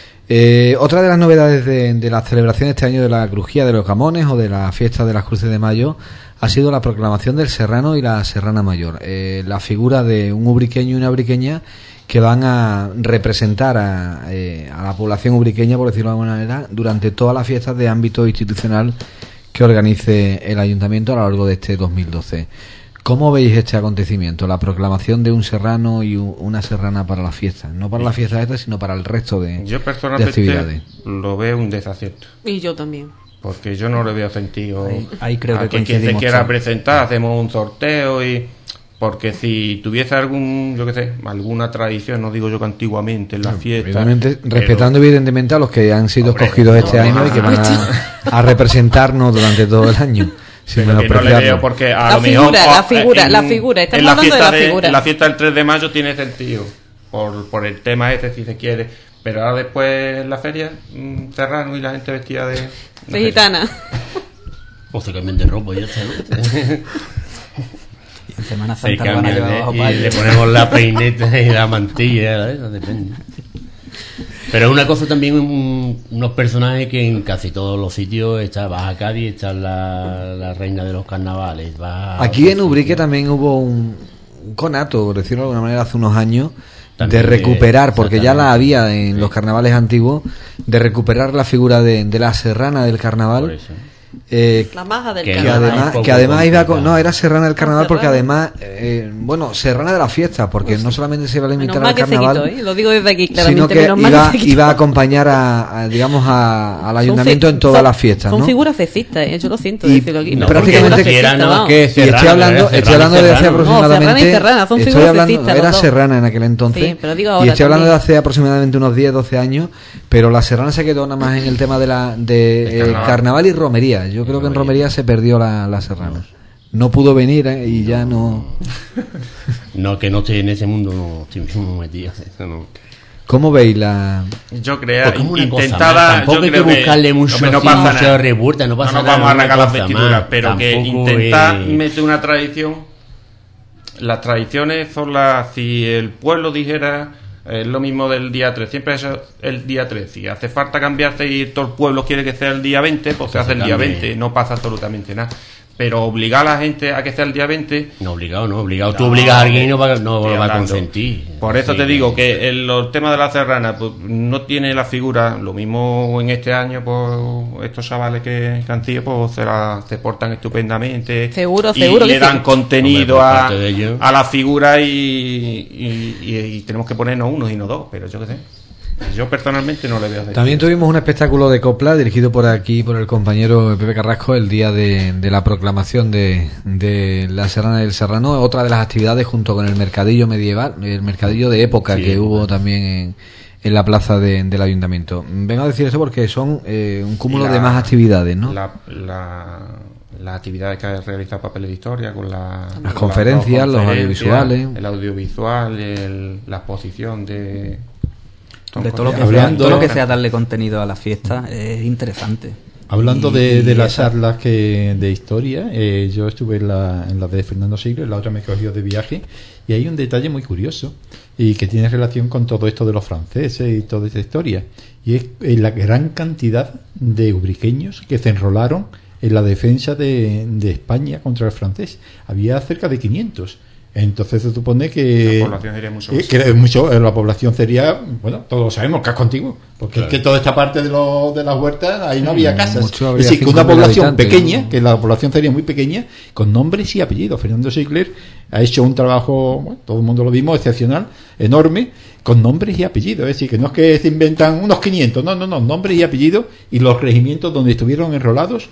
Speaker 2: Eh, otra de las novedades de, de la celebración este año de la crujía de los Gamones o de la fiesta de las Cruces de Mayo ha sido la proclamación del serrano y la serrana mayor. Eh, la figura de un ubriqueño y una ubriqueña que van a representar a, eh, a la población ubriqueña, por decirlo de alguna manera, durante todas las fiestas de ámbito institucional que organice el ayuntamiento a lo largo de este dos mil doce. ¿Cómo veis este acontecimiento? La proclamación de un serrano y u- una serrana para las fiestas. No para las fiestas estas, sino para el resto de,
Speaker 3: Yo
Speaker 2: de
Speaker 3: personalmente
Speaker 2: actividades.
Speaker 3: lo veo un desacierto,
Speaker 4: Y yo también.
Speaker 3: porque yo no le veo sentido
Speaker 7: Ahí- ahí creo
Speaker 3: a
Speaker 7: que
Speaker 3: que quien se
Speaker 7: coincidimos
Speaker 3: quiera
Speaker 7: todos.
Speaker 3: presentar, hacemos un sorteo y... Porque si tuviese algún, yo qué sé, alguna tradición, no digo yo que antiguamente en la fiesta...
Speaker 2: Evidentemente,
Speaker 3: pero-
Speaker 2: respetando evidentemente a los que han sido
Speaker 3: Hombre,
Speaker 2: escogidos este
Speaker 3: no,
Speaker 2: año
Speaker 3: no,
Speaker 2: y que
Speaker 3: no,
Speaker 2: van a, a representarnos durante todo el año. Sin
Speaker 3: Pero que no le
Speaker 2: menospreciarlo.
Speaker 3: veo porque a
Speaker 4: La
Speaker 3: lo mejor
Speaker 4: figura, la
Speaker 3: oh,
Speaker 4: figura,
Speaker 3: en-
Speaker 4: la figura, estamos
Speaker 3: en la
Speaker 4: hablando de
Speaker 3: fiesta
Speaker 4: la figura.
Speaker 3: en la fiesta del tres de mayo tiene sentido por, por el tema ese si se quiere, pero ahora después en la feria mm, serrano y la gente vestida de, no
Speaker 4: De
Speaker 3: sé.
Speaker 4: gitana.
Speaker 5: O se cambian de ropa y ya está, ¿no?
Speaker 7: Y en Semana
Speaker 5: Se
Speaker 7: Santa lo van a
Speaker 5: cambian
Speaker 7: llevar
Speaker 5: de-
Speaker 7: bajo
Speaker 5: y
Speaker 7: palio.
Speaker 5: le ponemos la peineta y la mantilla, eso depende. Pero es una cosa también, un- unos personajes que en casi todos los sitios está, vas a Cádiz, está la, la reina de los carnavales. Vas a
Speaker 2: Aquí
Speaker 5: otros
Speaker 2: en Ubrique
Speaker 5: sitios.
Speaker 2: también hubo un, un conato, por decirlo de alguna manera, hace unos años,
Speaker 5: También
Speaker 2: de
Speaker 5: de-
Speaker 2: recuperar, porque ya la
Speaker 5: exactamente.
Speaker 2: había en
Speaker 5: Sí.
Speaker 2: los carnavales antiguos, de recuperar la figura de, de la serrana del
Speaker 5: Por
Speaker 2: carnaval.
Speaker 5: eso.
Speaker 2: eh,
Speaker 4: La maja del
Speaker 5: Que
Speaker 2: que
Speaker 5: no,
Speaker 4: carnaval.
Speaker 2: además,
Speaker 5: un poco
Speaker 2: que además iba con,
Speaker 5: complicado.
Speaker 2: no, era serrana del carnaval porque
Speaker 4: serrana.
Speaker 2: además, eh, bueno, serrana de la fiesta, porque no solamente se iba a
Speaker 4: Menos
Speaker 2: limitar
Speaker 4: mal
Speaker 2: al
Speaker 4: que se
Speaker 2: carnaval,
Speaker 4: quitó, ¿eh? Lo digo desde aquí,
Speaker 2: sino
Speaker 4: claramente.
Speaker 2: que
Speaker 4: Menos mal
Speaker 2: iba,
Speaker 4: que se quitó.
Speaker 2: iba a acompañar a, a, digamos, a- al
Speaker 4: Son
Speaker 2: ayuntamiento
Speaker 4: fi-
Speaker 2: en todas
Speaker 4: son-
Speaker 2: las fiestas,
Speaker 4: Son
Speaker 2: ¿no?
Speaker 4: figuras sexistas, ¿eh? Yo lo siento
Speaker 2: Y
Speaker 4: decirlo aquí.
Speaker 2: no,
Speaker 4: Son
Speaker 2: prácticamente
Speaker 4: figuras
Speaker 2: que
Speaker 5: era
Speaker 4: sexistas,
Speaker 5: nada
Speaker 4: vamos.
Speaker 5: que
Speaker 2: Y estoy
Speaker 5: serrano,
Speaker 2: hablando,
Speaker 5: era
Speaker 2: estoy
Speaker 5: serrano y
Speaker 2: hablando de hace
Speaker 5: serrano.
Speaker 4: No, serrana y
Speaker 2: aproximadamente,
Speaker 4: serrana, son
Speaker 2: estoy
Speaker 4: figuras
Speaker 2: hablando,
Speaker 4: sexistas,
Speaker 2: era
Speaker 4: los dos.
Speaker 2: serrana en aquel entonces,
Speaker 4: Sí, pero digo
Speaker 2: y
Speaker 4: ahora
Speaker 2: estoy hablando de
Speaker 4: también.
Speaker 2: hace aproximadamente unos diez, doce años, pero la serrana se quedó nada más en el tema de la de
Speaker 3: El
Speaker 2: eh,
Speaker 3: carnaval.
Speaker 2: carnaval y romería. Yo creo que en romería se perdió la, la serrana. No pudo venir, ¿eh? Y ya no.
Speaker 5: No, que no estoy en ese mundo, no estoy muy metido. Eso no.
Speaker 2: ¿Cómo veis la?
Speaker 3: yo creo
Speaker 5: Pues como una cosa
Speaker 3: intentada
Speaker 5: más, tampoco
Speaker 3: yo
Speaker 5: hay que
Speaker 3: creo
Speaker 5: buscarle mucho,
Speaker 3: hombre, no
Speaker 5: así,
Speaker 3: pasa
Speaker 5: mucha
Speaker 3: nada.
Speaker 5: revuelta, no pasa
Speaker 3: no nos
Speaker 5: nada,
Speaker 3: vamos a
Speaker 5: una
Speaker 3: arrancar las
Speaker 5: cosa
Speaker 3: vestiduras,
Speaker 5: más,
Speaker 3: pero que
Speaker 5: tampoco
Speaker 3: intentar
Speaker 5: es-
Speaker 3: meter una tradición. Las tradiciones son las, si el pueblo dijera, es lo mismo del día tres, siempre es el día tres, si hace falta cambiarse y todo el pueblo quiere que sea el día veinte, pues se hace el día
Speaker 5: cambie.
Speaker 3: veinte, no pasa absolutamente nada. Pero obligar a la gente a que sea el día veinte,
Speaker 5: No, obligado, no, obligado. Tú
Speaker 3: no,
Speaker 5: obligas a alguien y no va, no
Speaker 3: estoy
Speaker 5: va a
Speaker 3: hablando.
Speaker 5: consentir.
Speaker 3: Por eso
Speaker 5: Sí,
Speaker 3: te digo que el, el tema de la serrana pues, no tiene la figura, lo mismo en este año, pues estos chavales que, que han sido, pues se, la, se portan estupendamente.
Speaker 4: Seguro,
Speaker 3: y
Speaker 4: seguro
Speaker 3: le
Speaker 4: que
Speaker 3: dan
Speaker 4: sí.
Speaker 3: contenido
Speaker 5: Hombre, por
Speaker 3: a,
Speaker 5: parte de ellos.
Speaker 3: a la figura y, y, y- y tenemos que ponernos unos y no dos, pero yo qué sé. Yo personalmente no le veo sentido.
Speaker 2: También tuvimos un espectáculo de copla dirigido por aquí por el compañero Pepe Carrasco el día de, de la proclamación de, de la Serrana del Serrano, otra de las actividades junto con el mercadillo medieval, el mercadillo de época
Speaker 5: Sí,
Speaker 2: que
Speaker 5: época.
Speaker 2: hubo también en, en la plaza de- del ayuntamiento. Vengo a decir eso porque son eh, un cúmulo
Speaker 3: Y la-
Speaker 2: de más actividades, ¿no?
Speaker 3: La, la, las actividades que ha realizado Papeles de Historia, con la,
Speaker 2: las
Speaker 3: con
Speaker 2: conferencias, los audiovisuales,
Speaker 3: el audiovisual, el, la exposición de,
Speaker 7: de todo lo que,
Speaker 6: Hablando,
Speaker 7: sea, todo lo que sea darle contenido a la fiesta es interesante.
Speaker 6: Hablando
Speaker 7: Y-
Speaker 6: de, de
Speaker 7: y
Speaker 6: las
Speaker 7: esa-
Speaker 6: charlas que de historia, eh, yo estuve en la, en la de Fernando Siglo, la otra me cogió de viaje, y hay un detalle muy curioso y que tiene relación con todo esto de los franceses y toda esta historia, y es eh, la gran cantidad de ubriqueños que se enrolaron en la defensa de, de España contra el francés. Había cerca de quinientos. Entonces se supone que
Speaker 3: La población sería mucho
Speaker 6: eh,
Speaker 3: más.
Speaker 6: que era mucho, eh, la población sería, bueno, todos lo sabemos, que es contigo, porque
Speaker 5: Claro.
Speaker 6: es que toda esta parte de, lo, de las huertas ahí no había casas.
Speaker 2: mucho
Speaker 6: Es
Speaker 2: habría
Speaker 6: decir, que una
Speaker 2: cinco mil
Speaker 6: población
Speaker 2: habitantes,
Speaker 6: pequeña,
Speaker 2: ¿no?
Speaker 6: que la población sería muy pequeña, con nombres y apellidos. Fernando Sigler ha hecho un trabajo, bueno, todo el mundo lo vimos, excepcional, enorme, con nombres y apellidos. Es decir, que no es que se inventan unos quinientos, no, no, no, nombres y apellidos, y los regimientos donde estuvieron enrolados,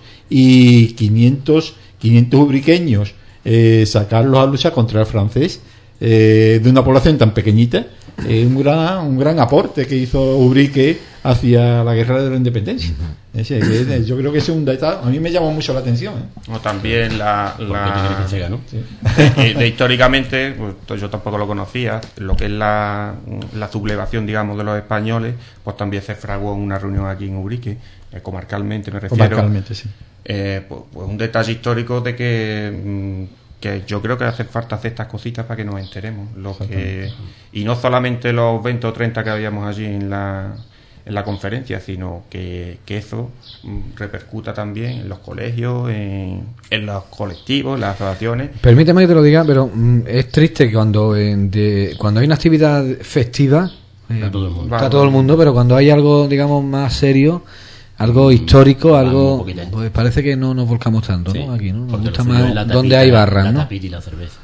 Speaker 6: y quinientos, quinientos ubriqueños, eh, sacarlos a lucha contra el francés, eh, de una población tan pequeñita, eh, un gran un gran aporte que hizo Ubrique hacia la guerra de la independencia. Ese, que, yo creo que ese es un detalle, a mí me llama mucho la atención, ¿eh?
Speaker 3: O también la,
Speaker 5: ¿Por qué te crees
Speaker 3: la
Speaker 5: que se ganó?
Speaker 3: de, de históricamente, pues, yo tampoco lo conocía, lo que es la, la sublevación, digamos, de los españoles, pues también se fraguó en una reunión aquí en Ubrique, eh, comarcalmente me refiero.
Speaker 6: Comarcalmente, sí.
Speaker 3: Eh, pues, pues un detalle histórico de que, mm, que yo creo que hace falta hacer estas cositas para que nos enteremos. Lo que, y no solamente los veinte o treinta que habíamos allí en la, en la conferencia, sino que, que eso mm, repercuta también en los colegios, en, en los colectivos, en las asociaciones.
Speaker 2: Permíteme que te lo diga, pero mm, es triste que cuando, en- de- cuando hay una actividad festiva, eh,
Speaker 5: Está todo el mundo.
Speaker 2: está todo el mundo, pero cuando hay algo, digamos, más serio, algo histórico,
Speaker 5: Vamos un
Speaker 2: algo,
Speaker 5: poquito.
Speaker 2: pues parece que no nos volcamos tanto,
Speaker 5: Sí,
Speaker 2: ¿no? Aquí, ¿no? Nos
Speaker 5: porque
Speaker 2: gusta
Speaker 5: lo suyo
Speaker 2: más
Speaker 5: es la
Speaker 2: donde
Speaker 5: tapita,
Speaker 2: hay barras,
Speaker 5: la
Speaker 2: ¿no?
Speaker 5: tapita y la cerveza.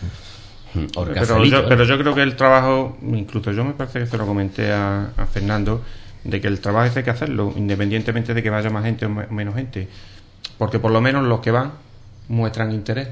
Speaker 5: Mm, o el
Speaker 3: Pero
Speaker 5: cafelito,
Speaker 3: yo,
Speaker 5: ¿eh?
Speaker 3: pero yo creo que el trabajo, incluso yo me parece que se lo comenté a, a Fernando, de que el trabajo ese hay que hacerlo, independientemente de que vaya más gente o me- menos gente, porque por lo menos los que van muestran interés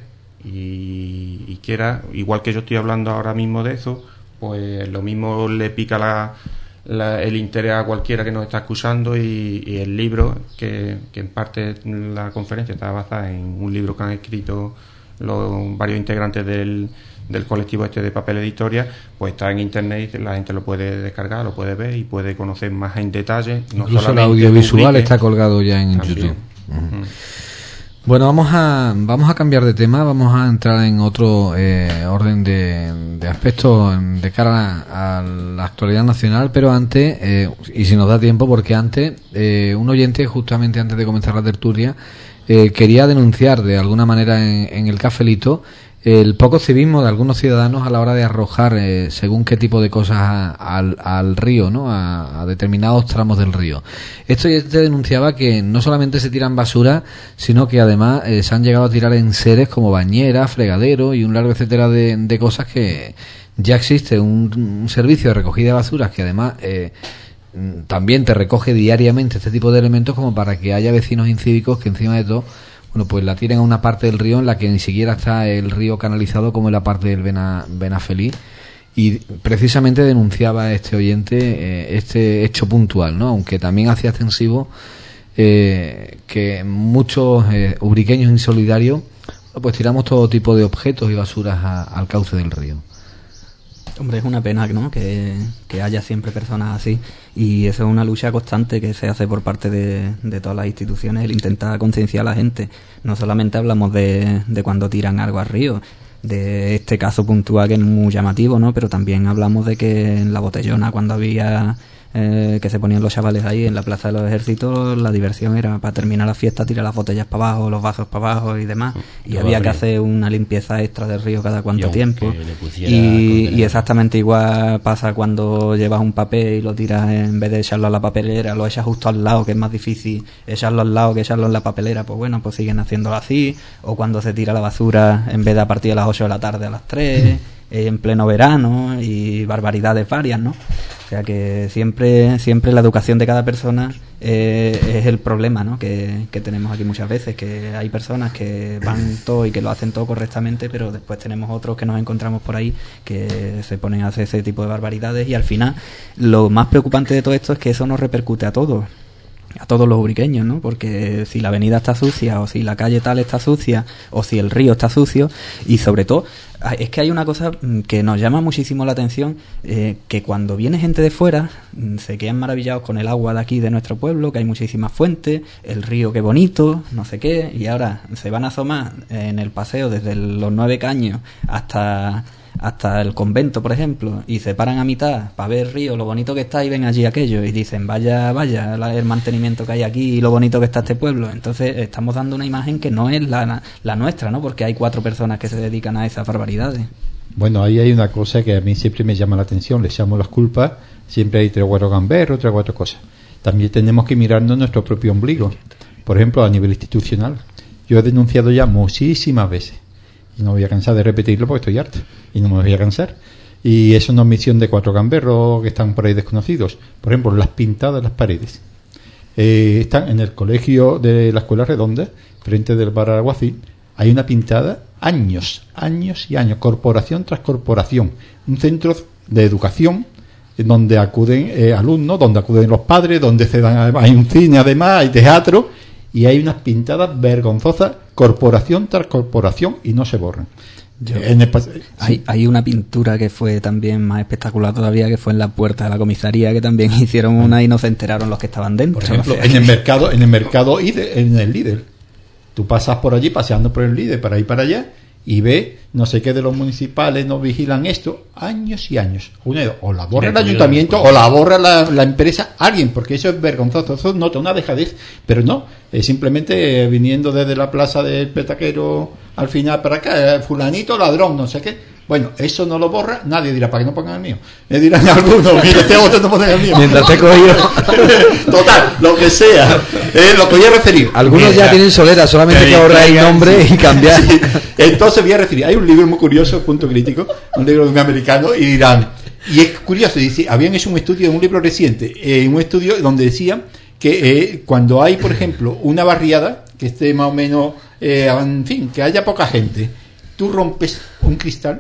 Speaker 3: y, y quiera, igual que yo estoy hablando ahora mismo de eso, pues lo mismo le pica la, la- el interés a cualquiera que nos está escuchando, y, y el libro, que, que en parte la conferencia está basada en un libro que han escrito los varios integrantes del, del colectivo este de Papel Editorial, pues está en internet y la gente lo puede descargar, lo puede ver y puede conocer más en detalle. No
Speaker 2: Incluso el
Speaker 3: solamente
Speaker 2: audiovisual
Speaker 3: Ubrique,
Speaker 2: está colgado ya en
Speaker 3: también.
Speaker 2: YouTube.
Speaker 3: Ujú.
Speaker 2: Bueno, vamos a vamos a cambiar de tema, vamos a entrar en otro eh, orden de, de aspectos de cara a, a la actualidad nacional, pero antes, eh, y si nos da tiempo, porque antes, eh, un oyente, justamente antes de comenzar la tertulia, eh, quería denunciar de alguna manera en, en el cafelito el poco civismo de algunos ciudadanos a la hora de arrojar eh, según qué tipo de cosas a- al, al río, ¿no? A, a determinados tramos del río. Esto ya te denunciaba que no solamente se tiran basura, sino que además eh, se han llegado a tirar enseres como bañeras, fregaderos y un largo etcétera de, de cosas que ya existe un, un servicio de recogida de basuras que además eh, mm, también te recoge diariamente este tipo de elementos, como para que haya vecinos incívicos que encima de todo, bueno, pues la tiren a una parte del río en la que ni siquiera está el río canalizado, como en la parte del Bena, Benafeliz. Y precisamente denunciaba este oyente eh, este hecho puntual, ¿no? Aunque también hacía extensivo eh, que muchos eh, ubriqueños insolidarios pues tiramos todo tipo de objetos y basuras a- al cauce del río.
Speaker 7: Hombre, es una pena, ¿no? Que, que haya siempre personas así, y eso es una lucha constante que se hace por parte de, de todas las instituciones, el intentar concienciar a la gente. No solamente hablamos de, de cuando tiran algo al río, de este caso puntual que es muy llamativo, ¿no? Pero también hablamos de que en la Botellona, cuando había eh, que se ponían los chavales ahí en la Plaza de los Ejércitos, la diversión era para terminar la fiesta tirar las botellas para abajo, los vasos para abajo y demás, y
Speaker 5: Todo
Speaker 7: había
Speaker 5: al
Speaker 7: que
Speaker 5: río.
Speaker 7: hacer una limpieza extra del río cada cuánto
Speaker 5: Y aunque
Speaker 7: tiempo.
Speaker 5: le pusiera
Speaker 7: Y,
Speaker 5: contenedor.
Speaker 7: y exactamente igual pasa cuando llevas un papel y lo tiras, en vez de echarlo a la papelera, lo echas justo al lado, que es más difícil echarlo al lado que echarlo en la papelera. Pues bueno, pues siguen haciéndolo así. O cuando se tira la basura, en vez de a partir de las ocho de la tarde a las tres, eh, en pleno verano, y barbaridades varias, ¿no? O sea que siempre siempre la educación de cada persona eh, es el problema, ¿no? Que, que tenemos aquí muchas veces, que hay personas que van todo y que lo hacen todo correctamente, pero después tenemos otros que nos encontramos por ahí que se ponen a hacer ese tipo de barbaridades, y al final lo más preocupante de todo esto es que eso nos repercute a todos. a todos los ubriqueños, ¿no? Porque si la avenida está sucia, o si la calle tal está sucia, o si el río está sucio, y sobre todo, es que hay una cosa que nos llama muchísimo la atención, eh, que cuando viene gente de fuera, se quedan maravillados con el agua de aquí, de nuestro pueblo, que hay muchísimas fuentes, el río qué bonito, no sé qué, y ahora se van a asomar en el paseo desde los Nueve Caños hasta... hasta el convento, por ejemplo, y se paran a mitad para ver el río, lo bonito que está, y ven allí aquello y dicen, vaya, vaya, la, el mantenimiento que hay aquí y lo bonito que está este pueblo. Entonces estamos dando una imagen que no es la, la nuestra, ¿no? Porque hay cuatro personas que se dedican a esas barbaridades.
Speaker 6: Bueno, ahí hay una cosa que a mí siempre me llama la atención, le echamos las culpas, siempre hay tres o cuatro gamberros, tres o cuatro cosas. También tenemos que mirarnos nuestro propio ombligo, por ejemplo, a nivel institucional. Yo he denunciado ya muchísimas veces, y no voy a cansar de repetirlo porque estoy harto y no me voy a cansar, y eso no es misión de cuatro gamberros que están por ahí desconocidos. Por ejemplo, las pintadas, las paredes eh, están en el colegio de la Escuela Redonda, frente del bar Alguacil, hay una pintada años, años y años, corporación tras corporación, un centro de educación donde acuden eh, alumnos, donde acuden los padres, donde se dan, hay un cine además, hay teatro, y hay unas pintadas vergonzosas, corporación tras corporación, y no se borran.
Speaker 7: Yo,
Speaker 6: en el,
Speaker 7: hay,
Speaker 6: sí.
Speaker 7: hay una pintura que fue también más espectacular todavía, que fue en la puerta de la comisaría, que también hicieron una y no se enteraron los que estaban dentro.
Speaker 6: Por ejemplo,
Speaker 7: o sea,
Speaker 6: en el mercado, en el mercado en el Lidl, tú pasas por allí paseando por el Lidl para ir para allá y ves no sé qué de los municipales no vigilan esto años y años. Una, o la borra el ayuntamiento o la borra la, la empresa, alguien, porque eso es vergonzoso, eso nota una dejadez, pero no, es simplemente eh, viniendo desde la plaza del Petaquero al final para acá, eh, fulanito ladrón, no sé qué. Bueno, eso no lo borra, nadie dirá, para que no pongan el mío. Me dirán algunos, mira, este otro no ponen el mío.
Speaker 2: Mientras te he cogido.
Speaker 6: Total, lo que sea, eh, lo que voy a referir.
Speaker 2: Algunos
Speaker 6: Mira,
Speaker 2: ya tienen solera, solamente hay que ahorrar el nombre y cambiar.
Speaker 6: Sí. Entonces voy a referir, hay un libro muy curioso, Punto Crítico, un libro de un americano, y dirán, y es curioso, dice, habían hecho un estudio, un libro reciente, eh, un estudio donde decían que eh, cuando hay, por ejemplo, una barriada, que esté más o menos, eh, en fin, que haya poca gente, tú rompes un cristal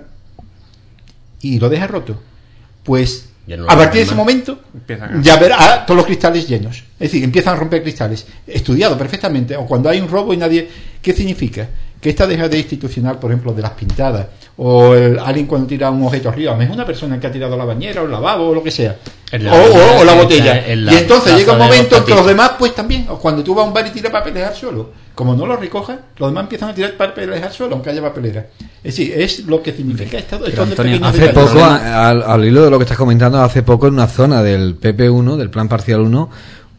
Speaker 6: y lo dejas roto, pues no a partir de ese más. momento a... ya verás todos los cristales llenos, es decir, empiezan a romper cristales, estudiado perfectamente. O cuando hay un robo y nadie, ¿qué significa? Que esta dejadez institucional, por ejemplo, de las pintadas, o el, alguien cuando tira un objeto arriba, es una persona que ha tirado la bañera o el lavabo o lo que sea, la o, o, o la botella, la y entonces llega un momento en que los demás pues también, o cuando tú vas a un bar y tiras papeles al suelo, como no lo recojas, los demás empiezan a tirar papeles al suelo aunque haya papelera. Es decir, es lo que significa esto, esto
Speaker 2: Antonio, hace poco, al, al hilo de lo que estás comentando, hace poco en una zona del P P uno, del Plan Parcial uno,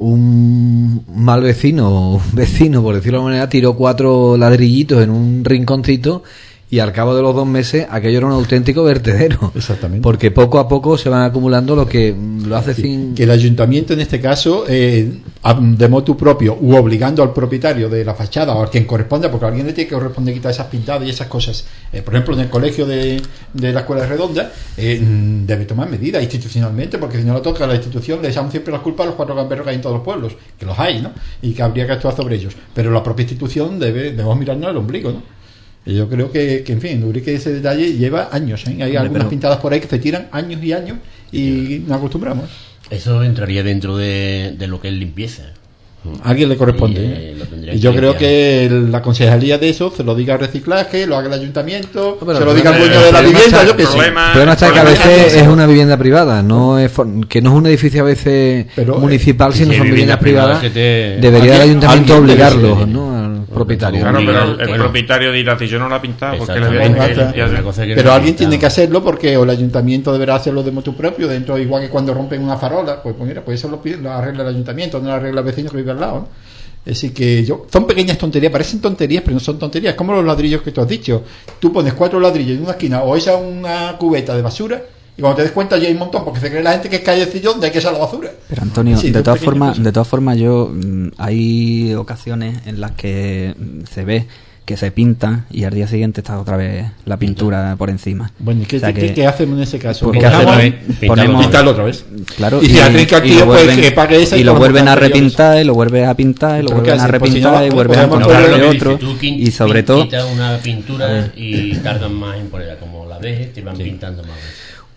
Speaker 2: un mal vecino, un vecino, por decirlo de alguna manera, tiró cuatro ladrillitos en un rinconcito y al cabo de los dos meses aquello era un auténtico vertedero.
Speaker 6: Exactamente. Porque
Speaker 2: poco a poco se van acumulando lo que lo hace
Speaker 6: sí,
Speaker 2: sin...
Speaker 6: Que el ayuntamiento en este caso, eh, de motu propio, u obligando al propietario de la fachada o a quien corresponda, porque a alguien le tiene que corresponder quitar esas pintadas y esas cosas. Eh, por ejemplo, en el colegio de, de la Escuela Redonda, eh, debe tomar medidas institucionalmente, porque si no lo toca a la institución, le echamos siempre las culpas a los cuatro gamberros que hay en todos los pueblos, que los hay, ¿no? Y que habría que actuar sobre ellos. Pero la propia institución debe, debemos mirarnos al ombligo, ¿no? Yo creo que, que en fin, Urique ese detalle lleva años, ¿eh? Hay Hombre, algunas pero... pintadas por ahí que se tiran años y años y nos acostumbramos.
Speaker 5: Eso entraría dentro de, de lo que es limpieza.
Speaker 6: A alguien le corresponde. Y, eh, ¿eh? Y yo que creo limpiar. que la concejalía de eso se lo diga al reciclaje, lo haga el ayuntamiento, no, se lo diga al dueño de la vivienda, yo que sé.
Speaker 2: El problema está que a veces es una vivienda privada, no es que no es un edificio a veces pero, municipal, sino son viviendas privadas. Te... Debería el ayuntamiento obligarlo, ¿no? Propietario.
Speaker 3: Claro, pero el, el bueno. propietario dirá, si yo no la he pintado, porque le voy a
Speaker 6: limpiar. Pero alguien tiene que hacerlo, porque o el ayuntamiento deberá hacerlo de motu propio, dentro, igual que cuando rompen una farola, pues, pues mira, pues eso lo, lo arregla el ayuntamiento, no lo arregla el vecino que vive al lado, ¿no? Así que yo, son pequeñas tonterías, parecen tonterías, pero no son tonterías, como los ladrillos que tú has dicho. Tú pones cuatro ladrillos en una esquina o echas una cubeta de basura, y cuando te des cuenta ya hay un montón, porque se cree la gente que es callecillo donde hay que echar la basura.
Speaker 7: Pero Antonio, sí, de todas formas, de todas formas yo mm, hay ocasiones en las que mm, se ve que se pinta y al día siguiente está otra vez la pintura por encima.
Speaker 6: Bueno, ¿y qué, o sea, ¿qué, ¿qué hacemos en ese caso?
Speaker 7: Pues, ¿qué hacemos? Ponemos
Speaker 6: pintarlo otra vez.
Speaker 7: Claro,
Speaker 6: y si la trinca aquí, pues que pague esa
Speaker 7: y lo vuelven a repintar y lo vuelves a pintar y lo vuelven a repintar y vuelves a pintar de otro y sobre todo
Speaker 5: quitas una pintura y tardan más en ponerla, como la dejes te van pintando más veces.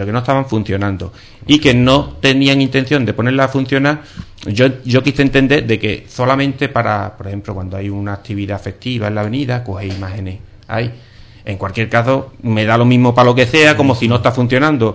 Speaker 3: pero que no estaban funcionando y que no tenían intención de ponerla a funcionar. Yo, yo quise entender de que solamente para, por ejemplo, cuando hay una actividad festiva en la avenida, coge imágenes ahí, En cualquier caso, me da lo mismo para lo que sea, como si no está funcionando.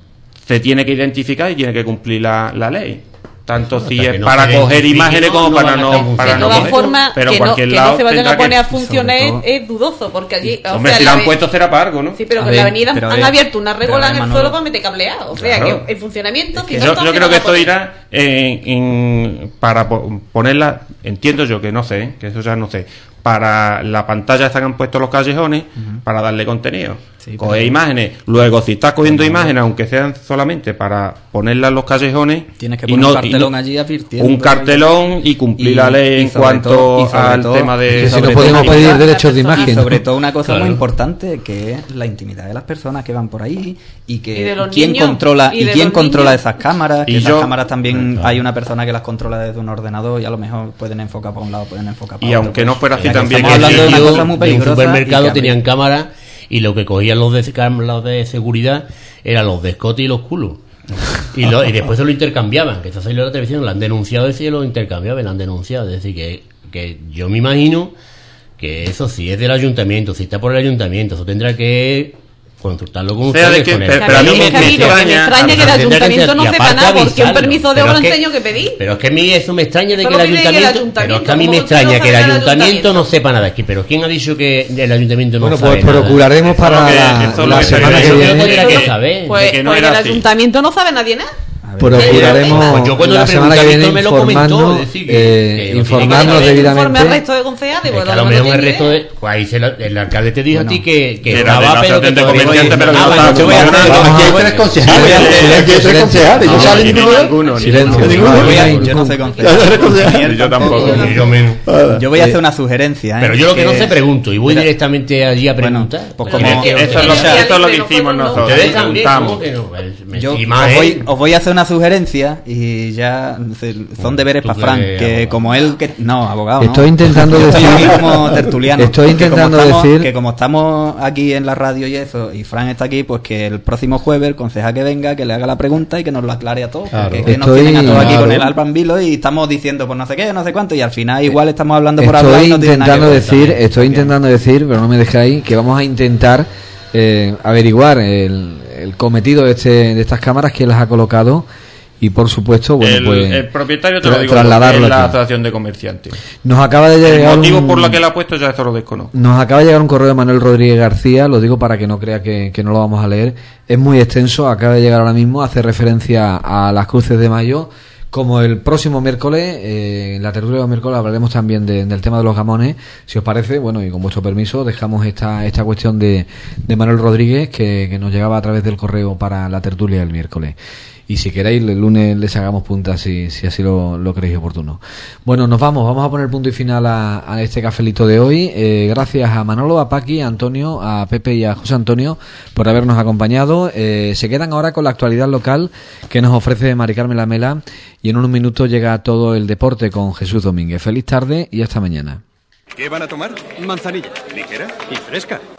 Speaker 3: Se tiene que identificar y tiene que cumplir la, la ley. Tanto
Speaker 5: Hasta
Speaker 3: si
Speaker 5: que
Speaker 3: es
Speaker 5: no
Speaker 3: para
Speaker 5: se
Speaker 3: coger
Speaker 5: identifique,
Speaker 3: imágenes
Speaker 5: no,
Speaker 3: como
Speaker 5: no
Speaker 3: para
Speaker 5: van a
Speaker 3: no,
Speaker 5: estar
Speaker 3: para
Speaker 4: De
Speaker 3: no
Speaker 4: todas
Speaker 3: coger.
Speaker 4: formas,
Speaker 3: Pero en
Speaker 4: que no,
Speaker 3: cualquier
Speaker 4: que
Speaker 3: lado
Speaker 4: no se vayan
Speaker 3: tendrá
Speaker 4: a poner a
Speaker 3: que-
Speaker 4: funcionar
Speaker 7: sobre
Speaker 4: es,
Speaker 7: todo-
Speaker 4: es dudoso, porque allí... o
Speaker 3: Hombre,
Speaker 4: sea,
Speaker 3: si
Speaker 4: la
Speaker 3: la han
Speaker 4: ve-
Speaker 3: puesto será para algo, ¿no?
Speaker 4: Sí, pero
Speaker 7: A
Speaker 4: que
Speaker 7: ver,
Speaker 4: en la avenida
Speaker 7: pero a
Speaker 4: han
Speaker 7: ver,
Speaker 4: abierto una
Speaker 7: pero a
Speaker 4: regola
Speaker 7: ver,
Speaker 4: en el
Speaker 7: Manolo.
Speaker 4: suelo para meter cableado. O sea,
Speaker 3: Claro.
Speaker 4: que el funcionamiento... si no
Speaker 3: Yo,
Speaker 4: está,
Speaker 3: yo
Speaker 4: ¿qué
Speaker 3: creo
Speaker 4: van
Speaker 3: que
Speaker 4: a
Speaker 3: esto
Speaker 4: poner?
Speaker 3: irá en, en- para po- ponerla, entiendo yo que no sé, ¿eh? que eso ya no sé, para la pantalla esta que han puesto los callejones, para darle contenido.
Speaker 7: Sí,
Speaker 3: Coger
Speaker 7: pero-
Speaker 3: imágenes, luego si estás cogiendo imágenes, aunque sean solamente para ponerlas en los callejones,
Speaker 7: Tienes que
Speaker 3: y
Speaker 7: poner un
Speaker 3: y
Speaker 7: cartelón allí advirtiendo.
Speaker 3: un cartelón y cumplir
Speaker 7: Y-
Speaker 3: la ley
Speaker 7: y
Speaker 3: en
Speaker 7: sobre
Speaker 3: cuanto
Speaker 7: todo- y sobre
Speaker 3: al
Speaker 7: todo-
Speaker 3: tema
Speaker 7: y
Speaker 3: de...
Speaker 2: Que si
Speaker 7: sobre
Speaker 2: no
Speaker 7: todo
Speaker 2: podemos
Speaker 7: la
Speaker 2: pedir
Speaker 4: intimidad de
Speaker 2: derechos de
Speaker 4: la persona.
Speaker 2: imagen.
Speaker 7: Y sobre todo una cosa
Speaker 5: Claro.
Speaker 7: muy importante que es la intimidad de las personas que van por ahí y que
Speaker 4: Y de los
Speaker 7: quién
Speaker 4: niños,
Speaker 7: controla
Speaker 4: y
Speaker 7: y,
Speaker 4: de
Speaker 7: quién
Speaker 4: los
Speaker 7: controla
Speaker 4: niños.
Speaker 7: esas cámaras, que
Speaker 3: Y
Speaker 7: esas
Speaker 3: yo-
Speaker 7: cámaras también
Speaker 5: Claro.
Speaker 7: hay una persona que las controla desde un ordenador y a lo mejor pueden enfocar para un lado, pueden enfocar para
Speaker 3: Y
Speaker 7: otro.
Speaker 3: aunque no fuera así
Speaker 5: Mira, que
Speaker 3: también...
Speaker 7: estamos
Speaker 3: que
Speaker 7: hablando de una
Speaker 3: sí,
Speaker 7: cosa muy
Speaker 5: de un
Speaker 7: peligrosa
Speaker 5: supermercado
Speaker 7: y que-
Speaker 5: tenían cámaras y lo que cogían los de, cam- los de seguridad eran los de escote y los culos. Y, lo- y después se lo intercambiaban, que esto salió en la televisión, lo han denunciado y se lo intercambiaban, lo han denunciado. Es decir, que, que yo me imagino que eso sí es del ayuntamiento, si está por el ayuntamiento, eso tendrá que consultarlo con
Speaker 3: Sea de
Speaker 5: ustedes.
Speaker 3: que-
Speaker 5: con el-
Speaker 3: pero-
Speaker 4: Pero
Speaker 3: a mí
Speaker 4: es
Speaker 3: me-
Speaker 4: que a mí
Speaker 3: me
Speaker 4: lo que me
Speaker 3: extraña-
Speaker 4: extraña es que el
Speaker 5: tendrá que
Speaker 4: ayuntamiento
Speaker 5: ser-
Speaker 4: no
Speaker 5: y
Speaker 4: sepa
Speaker 5: aparte
Speaker 4: nada, porque un
Speaker 5: avisarlo.
Speaker 4: permiso de
Speaker 5: Pero
Speaker 4: obra
Speaker 5: es que-
Speaker 4: tengo que pedir.
Speaker 5: Pero es que a mí eso me extraña de
Speaker 4: Solo
Speaker 5: que el
Speaker 4: pide que el
Speaker 5: ayuntamiento,
Speaker 4: ayuntamiento,
Speaker 5: pero es que a mí
Speaker 4: ¿cómo
Speaker 5: me
Speaker 4: usted no
Speaker 5: extraña que el
Speaker 4: sabe del
Speaker 5: ayuntamiento
Speaker 4: ayuntamiento?
Speaker 5: no sepa nada aquí. Pero ¿quién ha dicho que el ayuntamiento no
Speaker 2: Bueno,
Speaker 5: sabe
Speaker 2: pues
Speaker 5: nada?
Speaker 2: procuraremos
Speaker 3: Eso es lo
Speaker 2: para
Speaker 3: que-
Speaker 2: la,
Speaker 3: eso es lo
Speaker 2: la
Speaker 3: que
Speaker 2: semana
Speaker 3: se
Speaker 2: que
Speaker 3: ve.
Speaker 5: Yo
Speaker 2: viene.
Speaker 5: tendría que saber.
Speaker 4: Pues,
Speaker 3: de que no
Speaker 4: pues
Speaker 3: era
Speaker 4: el
Speaker 3: así.
Speaker 4: ayuntamiento no sabe nadie nada.
Speaker 7: A ver,
Speaker 2: Procuraremos
Speaker 5: Pues yo cuando
Speaker 2: la
Speaker 5: le
Speaker 2: semana que
Speaker 5: pregunté a
Speaker 2: viene
Speaker 5: Víctor me lo comentó,
Speaker 2: informarnos,
Speaker 5: es decir, que-
Speaker 2: eh,
Speaker 5: que lo
Speaker 2: informarnos
Speaker 5: tiene que saber.
Speaker 4: Informe al
Speaker 2: debidamente.
Speaker 4: resto de concejales,
Speaker 5: Es
Speaker 4: pues
Speaker 5: que a
Speaker 4: no
Speaker 5: lo
Speaker 4: lo
Speaker 5: mejor el
Speaker 4: tiene
Speaker 5: resto
Speaker 4: idea.
Speaker 5: de. Pues ahí se lo- el alcalde te dijo a ti
Speaker 7: Bueno,
Speaker 5: que, que
Speaker 3: Era
Speaker 5: estaba,
Speaker 3: de la
Speaker 5: pero que
Speaker 3: asociación de
Speaker 5: todavía-
Speaker 3: comerciantes, pero que
Speaker 5: Ah,
Speaker 3: no
Speaker 5: bueno,
Speaker 3: estaba
Speaker 5: yo voy a
Speaker 3: tomando
Speaker 5: hacer-
Speaker 3: nada.
Speaker 6: Aquí hay
Speaker 2: Vamos a-
Speaker 6: tres concejales,
Speaker 2: Silencio,
Speaker 6: aquí hay tres
Speaker 2: silencio.
Speaker 6: concejales, yo
Speaker 3: No,
Speaker 6: salí
Speaker 3: ni
Speaker 6: ninguno.
Speaker 3: ninguno, ni
Speaker 2: Silencio.
Speaker 3: ninguno.
Speaker 6: Ninguno.
Speaker 7: Yo, voy a-
Speaker 2: Ningún-
Speaker 7: yo no sé
Speaker 6: Yo
Speaker 7: concejal.
Speaker 3: Yo tampoco.
Speaker 5: Ni yo menos.
Speaker 7: Yo voy a hacer una sugerencia. ¿eh?
Speaker 5: Pero yo lo que no sé pregunto y voy
Speaker 7: Mira,
Speaker 5: directamente allí a
Speaker 7: bueno,
Speaker 5: preguntar.
Speaker 7: pues
Speaker 5: Pero
Speaker 7: como-
Speaker 5: es que-
Speaker 3: Eso es lo,
Speaker 4: Ella-
Speaker 3: eso es lo que
Speaker 4: ella-
Speaker 3: hicimos
Speaker 4: ella-
Speaker 3: nosotros.
Speaker 5: Ustedes también,
Speaker 3: preguntamos.
Speaker 5: ¿cómo que no? Me-
Speaker 7: Yo
Speaker 5: y
Speaker 7: os
Speaker 5: más
Speaker 7: voy,
Speaker 5: él.
Speaker 7: os voy a hacer una sugerencia y ya se- son deberes
Speaker 5: Tú
Speaker 7: para
Speaker 5: que
Speaker 7: Fran,
Speaker 5: eres
Speaker 7: que
Speaker 5: abogado.
Speaker 7: como él que no, abogado,
Speaker 2: Estoy
Speaker 7: no.
Speaker 2: intentando
Speaker 7: Yo estoy
Speaker 2: decir-
Speaker 7: aquí como tertuliano.
Speaker 2: Estoy
Speaker 7: que como
Speaker 2: intentando
Speaker 7: estamos-
Speaker 2: decir-
Speaker 7: que como estamos aquí en la radio y eso y Fran está aquí, pues que el próximo jueves el concejal que venga que le haga la pregunta y que nos lo aclare a todos,
Speaker 6: Claro.
Speaker 7: porque es que nos
Speaker 2: Estoy-
Speaker 7: tienen a todos aquí
Speaker 2: claro.
Speaker 7: con el Alban Vilo y estamos diciendo pues no sé qué, no sé cuánto y al final igual estamos hablando por hablar y
Speaker 2: Estoy
Speaker 7: no tiene nada que
Speaker 2: intentando
Speaker 7: ver
Speaker 2: decir,
Speaker 7: también.
Speaker 2: estoy intentando decir, pero no me dejáis, que vamos a intentar eh, averiguar el, el cometido de, este, de estas cámaras, quién las ha colocado y por supuesto, bueno,
Speaker 3: el,
Speaker 2: pues
Speaker 3: el propietario te
Speaker 2: tra-
Speaker 3: lo digo,
Speaker 2: trasladarlo
Speaker 3: es la
Speaker 2: aquí.
Speaker 3: asociación de comerciantes.
Speaker 2: Nos acaba de
Speaker 3: El
Speaker 2: llegar
Speaker 3: motivo
Speaker 2: un-
Speaker 3: por la que la ha puesto ya eso lo desconozco.
Speaker 2: Nos acaba de llegar un correo de Manuel Rodríguez García, lo digo para que no crea que, que no lo vamos a leer. Es muy extenso, acaba de llegar ahora mismo, hace referencia a las cruces de mayo. Como el próximo miércoles, eh, en la tertulia de los miércoles hablaremos también de- del tema de los gamones. Si os parece, bueno, y con vuestro permiso, dejamos esta esta cuestión de, de Manuel Rodríguez que, que nos llegaba a través del correo para la tertulia del miércoles. Y si queréis, el lunes les hagamos puntas si, si así lo, lo creéis oportuno. Bueno, nos vamos, vamos a poner punto y final a, a este cafelito de hoy. Eh, gracias a Manolo, a Paqui, a Antonio, a Pepe y a José Antonio por habernos acompañado. Eh, se quedan ahora con la actualidad local que nos ofrece Mari Carmen Lamela y en unos minutos llega todo el deporte con Jesús Domínguez. Feliz tarde y hasta mañana.
Speaker 8: ¿Qué van a tomar? Manzanilla. ¿Ligera? Y fresca.